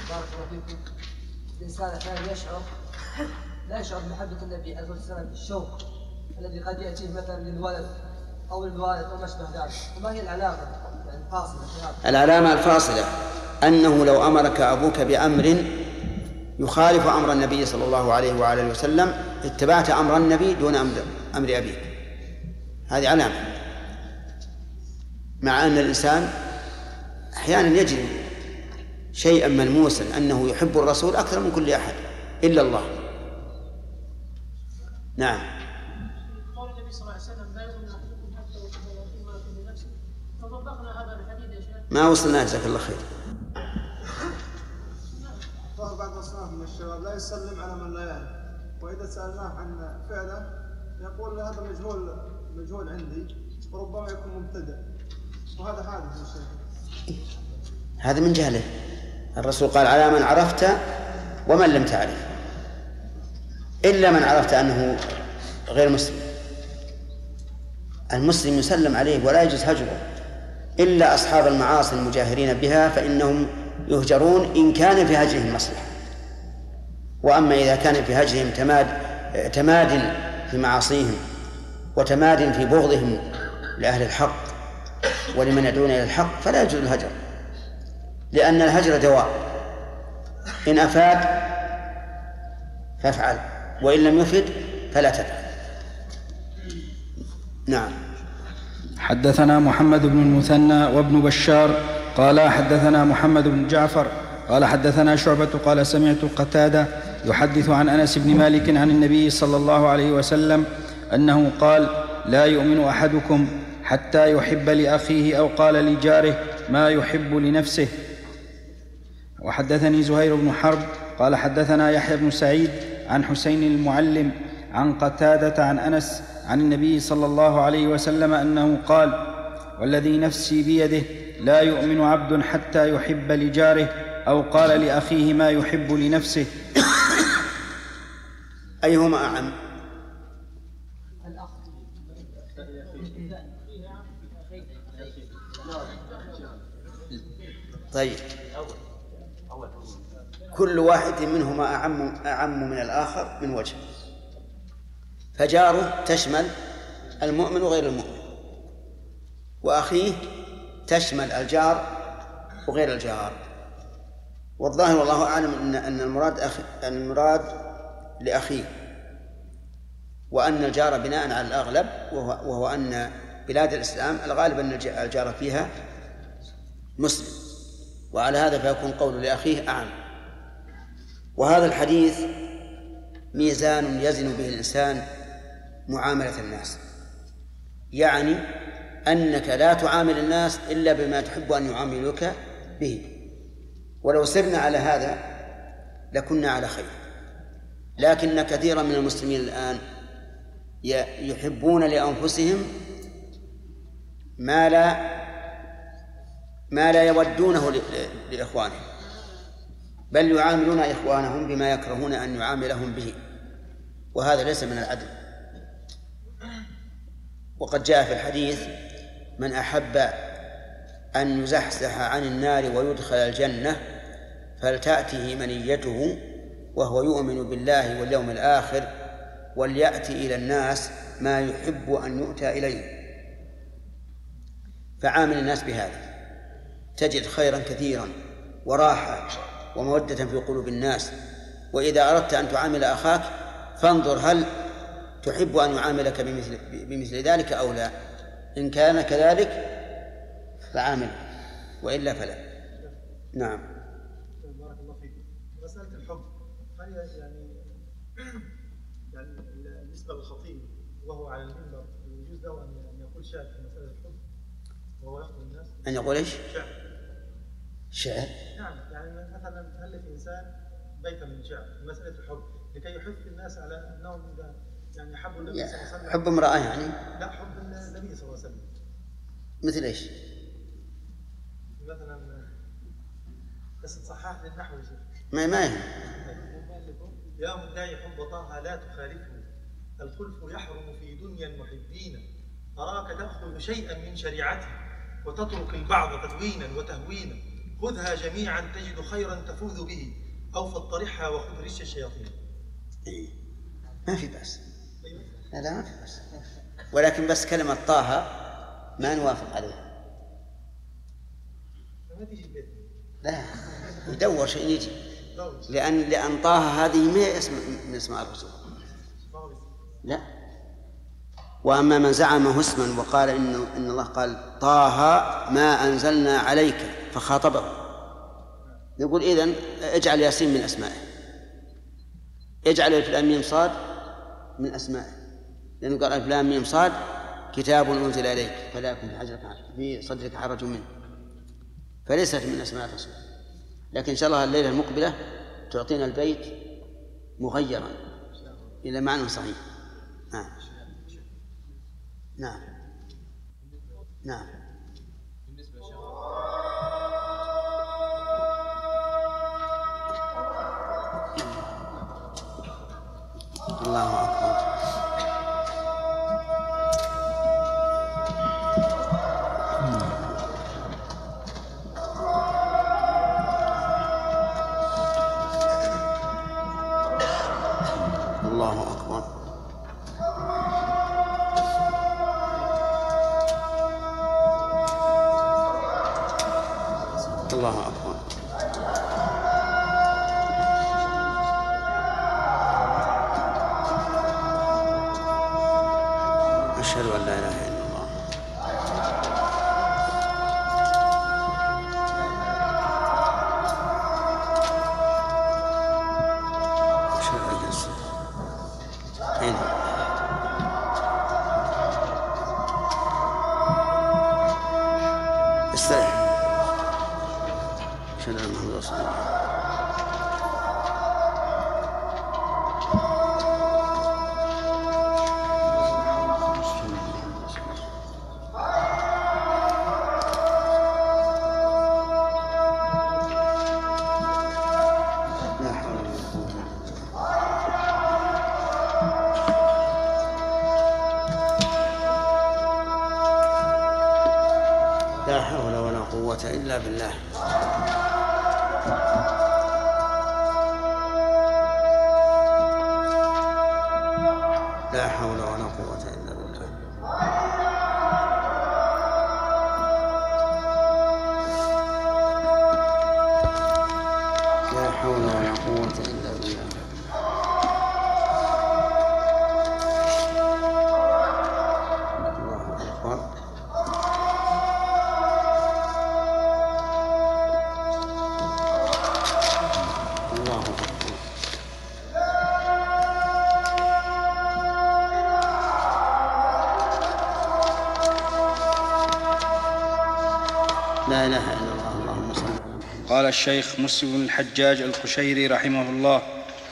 الإنسان أحيانا يشعر لا يشعر بمحبة النبي عليه الصلاة والسلام بالشوق الذي قد يأتيه مثلا للولد أو الوالد أو ما أشبه ذلك، وما هي العلامة يعني الفاصلة في هذا؟ العلامة الفاصلة أنه لو أمرك أبوك بأمر يخالف أمر النبي صلى الله عليه وعلى آله وسلم اتبعت أمر النبي دون أمر, أمر أبيك، هذه علامة. مع أن الإنسان أحيانا يجد شيئا ملموسا أنه يحب الرسول أكثر من كل أحد إلا الله. نعم. قول النبي صلى الله عليه وسلم لا يؤمن أحدكم حتى يحب لأخيه ما يحب لنفسه، فطبقنا هذا الحديث يا شيخ. ما وصلنا، جزاك الله خير. بعض أصناف من الشباب لا يسلم على من لا يعرف، وإذا سألناه عن فعله يقول هذا مجهول مجهول عندي، وربما يكون مبتدع، وهذا حادث يا شيخ. هذا من جهله. الرسول قال على من عرفت ومن لم تعرف، إلا من عرفت أنه غير مسلم. المسلم يسلم عليه ولا يجوز هجره، إلا أصحاب المعاصي المجاهرين بها فإنهم يهجرون إن كان في هجرهم مصلحة. وأما إذا كان في هجرهم تماد تماد في معاصيهم وتماد في بغضهم لأهل الحق ولمن يدعون إلى الحق فلا يجوز الهجر، لأن الهجر دواء، إن أفاد فافعل وإن لم يفد فلا تفعل. نعم. حدثنا محمد بن المثنى وابن بشار قال حدثنا محمد بن جعفر قال حدثنا شعبة قال سمعت قتادة يحدث عن أنس بن مالك عن النبي صلى الله عليه وسلم أنه قال لا يؤمن أحدكم حتى يحب لأخيه أو قال لجاره ما يحب لنفسه. وحدثني زهير بن حرب قال حدثنا يحيى بن سعيد عن حسين المعلم عن قتادة عن أنس عن النبي صلى الله عليه وسلم أنه قال والذي نفسي بيده لا يؤمن عبد حتى يحب لجاره أو قال لأخيه ما يحب لنفسه. أيهما أعم؟ طيب، كل واحد منهما أعم, أعم من الآخر من وجه. فجاره تشمل المؤمن وغير المؤمن، وأخيه تشمل الجار وغير الجار. والظاهر والله أعلم أن أن المراد أخ... المراد لأخيه، وأن الجار بناء على الأغلب وهو, وهو أن بلاد الإسلام الغالب أن الجار فيها مسلم. وعلى هذا فيكون قول لأخيه أعم. وهذا الحديث ميزان يزن به الإنسان معاملة الناس، يعني أنك لا تعامل الناس إلا بما تحب أن يعاملوك به. ولو سرنا على هذا لكنا على خير، لكن كثيرا من المسلمين الآن يحبون لأنفسهم ما لا ما لا يودونه لإخوانهم، بل يعاملون إخوانهم بما يكرهون أن يعاملهم به، وهذا ليس من العدل. وقد جاء في الحديث: من أحب أن يزحزح عن النار ويدخل الجنة فلتأته منيته وهو يؤمن بالله واليوم الآخر وليأتي إلى الناس ما يحب أن يؤتى إليه. فعامل الناس بهذا تجد خيرا كثيرا وراحة ومودة في قلوب الناس. وإذا أردت أن تعامل أخاك فانظر هل تحب أن يعاملك بمثل, بمثل ذلك أو لا. إن كان كذلك فعامل، وإلا فلا. نعم. بارك الله فيك. مسألة الحب هل يعني يعني بالنسبة للخطيب وهو على المنبر يجوز له أن يقول شعر في مسألة الحب وهو يخطب الناس؟ أن يقول إيش؟ شعر. شعر؟ نعم، يعني مثلا تألف إنسان بيتا من شعر مسألة الحب لكي يحث الناس على أنهم إذا يعني حبوا النبي صلى الله عليه وسلم. حب امرأة يعني؟ لا، حب النبي صلى الله عليه وسلم. مثل إيش؟ مثلا بس تصحح للنحو يا شيخ. ما ما يهم. يا مدعي حب طه لا تخالفه، الخلف يحرم في دنيا المحبين، أراك تأخذ شيئا من شريعته وتترك البعض تدوينا وتهوينا، خذها جميعا تجد خيرا تفوز به، أو فاطرحها وخذ رش الشياطين. إيه. ما في بأس. لا لا ما في بأس، ولكن بس كلمة طه ما نوافق عليها. ما تيجي البيت. لا، يدور شيء يجي، لأن لأن طه هذه ما هي اسم من اسماء الرسول. لا. وأما من زعمه اسما وقال إن إن الله قال طه ما أنزلنا عليك فخاطبه، نقول إذن اجعل ياسين من أسمائه، اجعل الف لام ميم صاد من أسمائه، لأنه قال الف لام ميم صاد كتاب أنزل إليك فلا يكن في صدرك حرج منه، فليست من أسماء الرسول. لكن إن شاء الله الليلة المقبلة تعطينا البيت مغيرا إلى معنى صحيح. نعم نعم نعم. الله أكبر. الله أكبر. الله أكبر. أشهد أن لا إله إلا الله. أشهد أن لا إله إلا الله. استرح. أشهد أن محمدا رسول الله. لا حول ولا قوة إلا بالله. لا حول ولا قوة إلا بالله. لا حول ولا قوة إلا بالله. الله أكبر. لا إله إلا الله. اللهم صل. قال الشيخ مسلم بن الحجاج القشيري رحمه الله.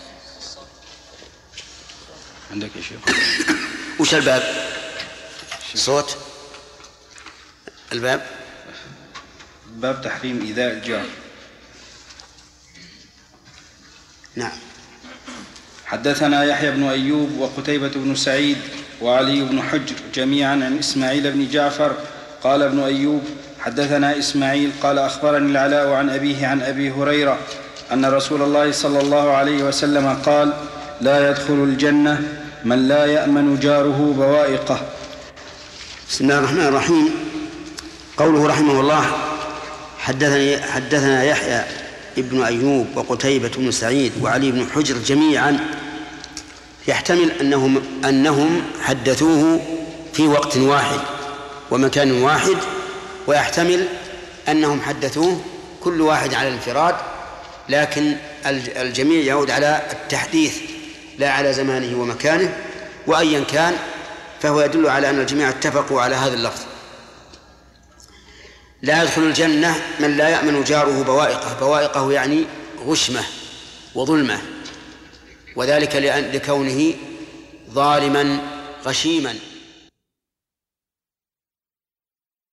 عندك يا شيخ؟ وش الباب؟ صوت الباب؟ باب تحريم إيذاء الجار. نعم. حدثنا يحيى بن أيوب وقتيبة بن سعيد وعلي بن حجر جميعا عن إسماعيل بن جعفر. قال ابن أيوب حدثنا إسماعيل قال أخبرني العلاء عن أبيه عن أبي هريرة أن رسول الله صلى الله عليه وسلم قال: لا يدخل الجنة من لا يأمن جاره بوائقه. بسم الله الرحمن الرحيم. قوله رحمه الله حدثني حدثنا يحيى ابن أيوب وقتيبة بن سعيد وعلي بن حجر جميعا، يحتمل أنهم, أنهم حدثوه في وقت واحد ومكان واحد، ويحتمل أنهم حدثوه كل واحد على الانفراد، لكن الجميع يعود على التحديث لا على زمانه ومكانه، وأيا كان فهو يدل على أن الجميع اتفقوا على هذا اللفظ. لا يدخل الجنة من لا يأمن جاره بوائقه. بوائقه يعني غشمة وظلمة، وذلك لكونه ظالما غشيما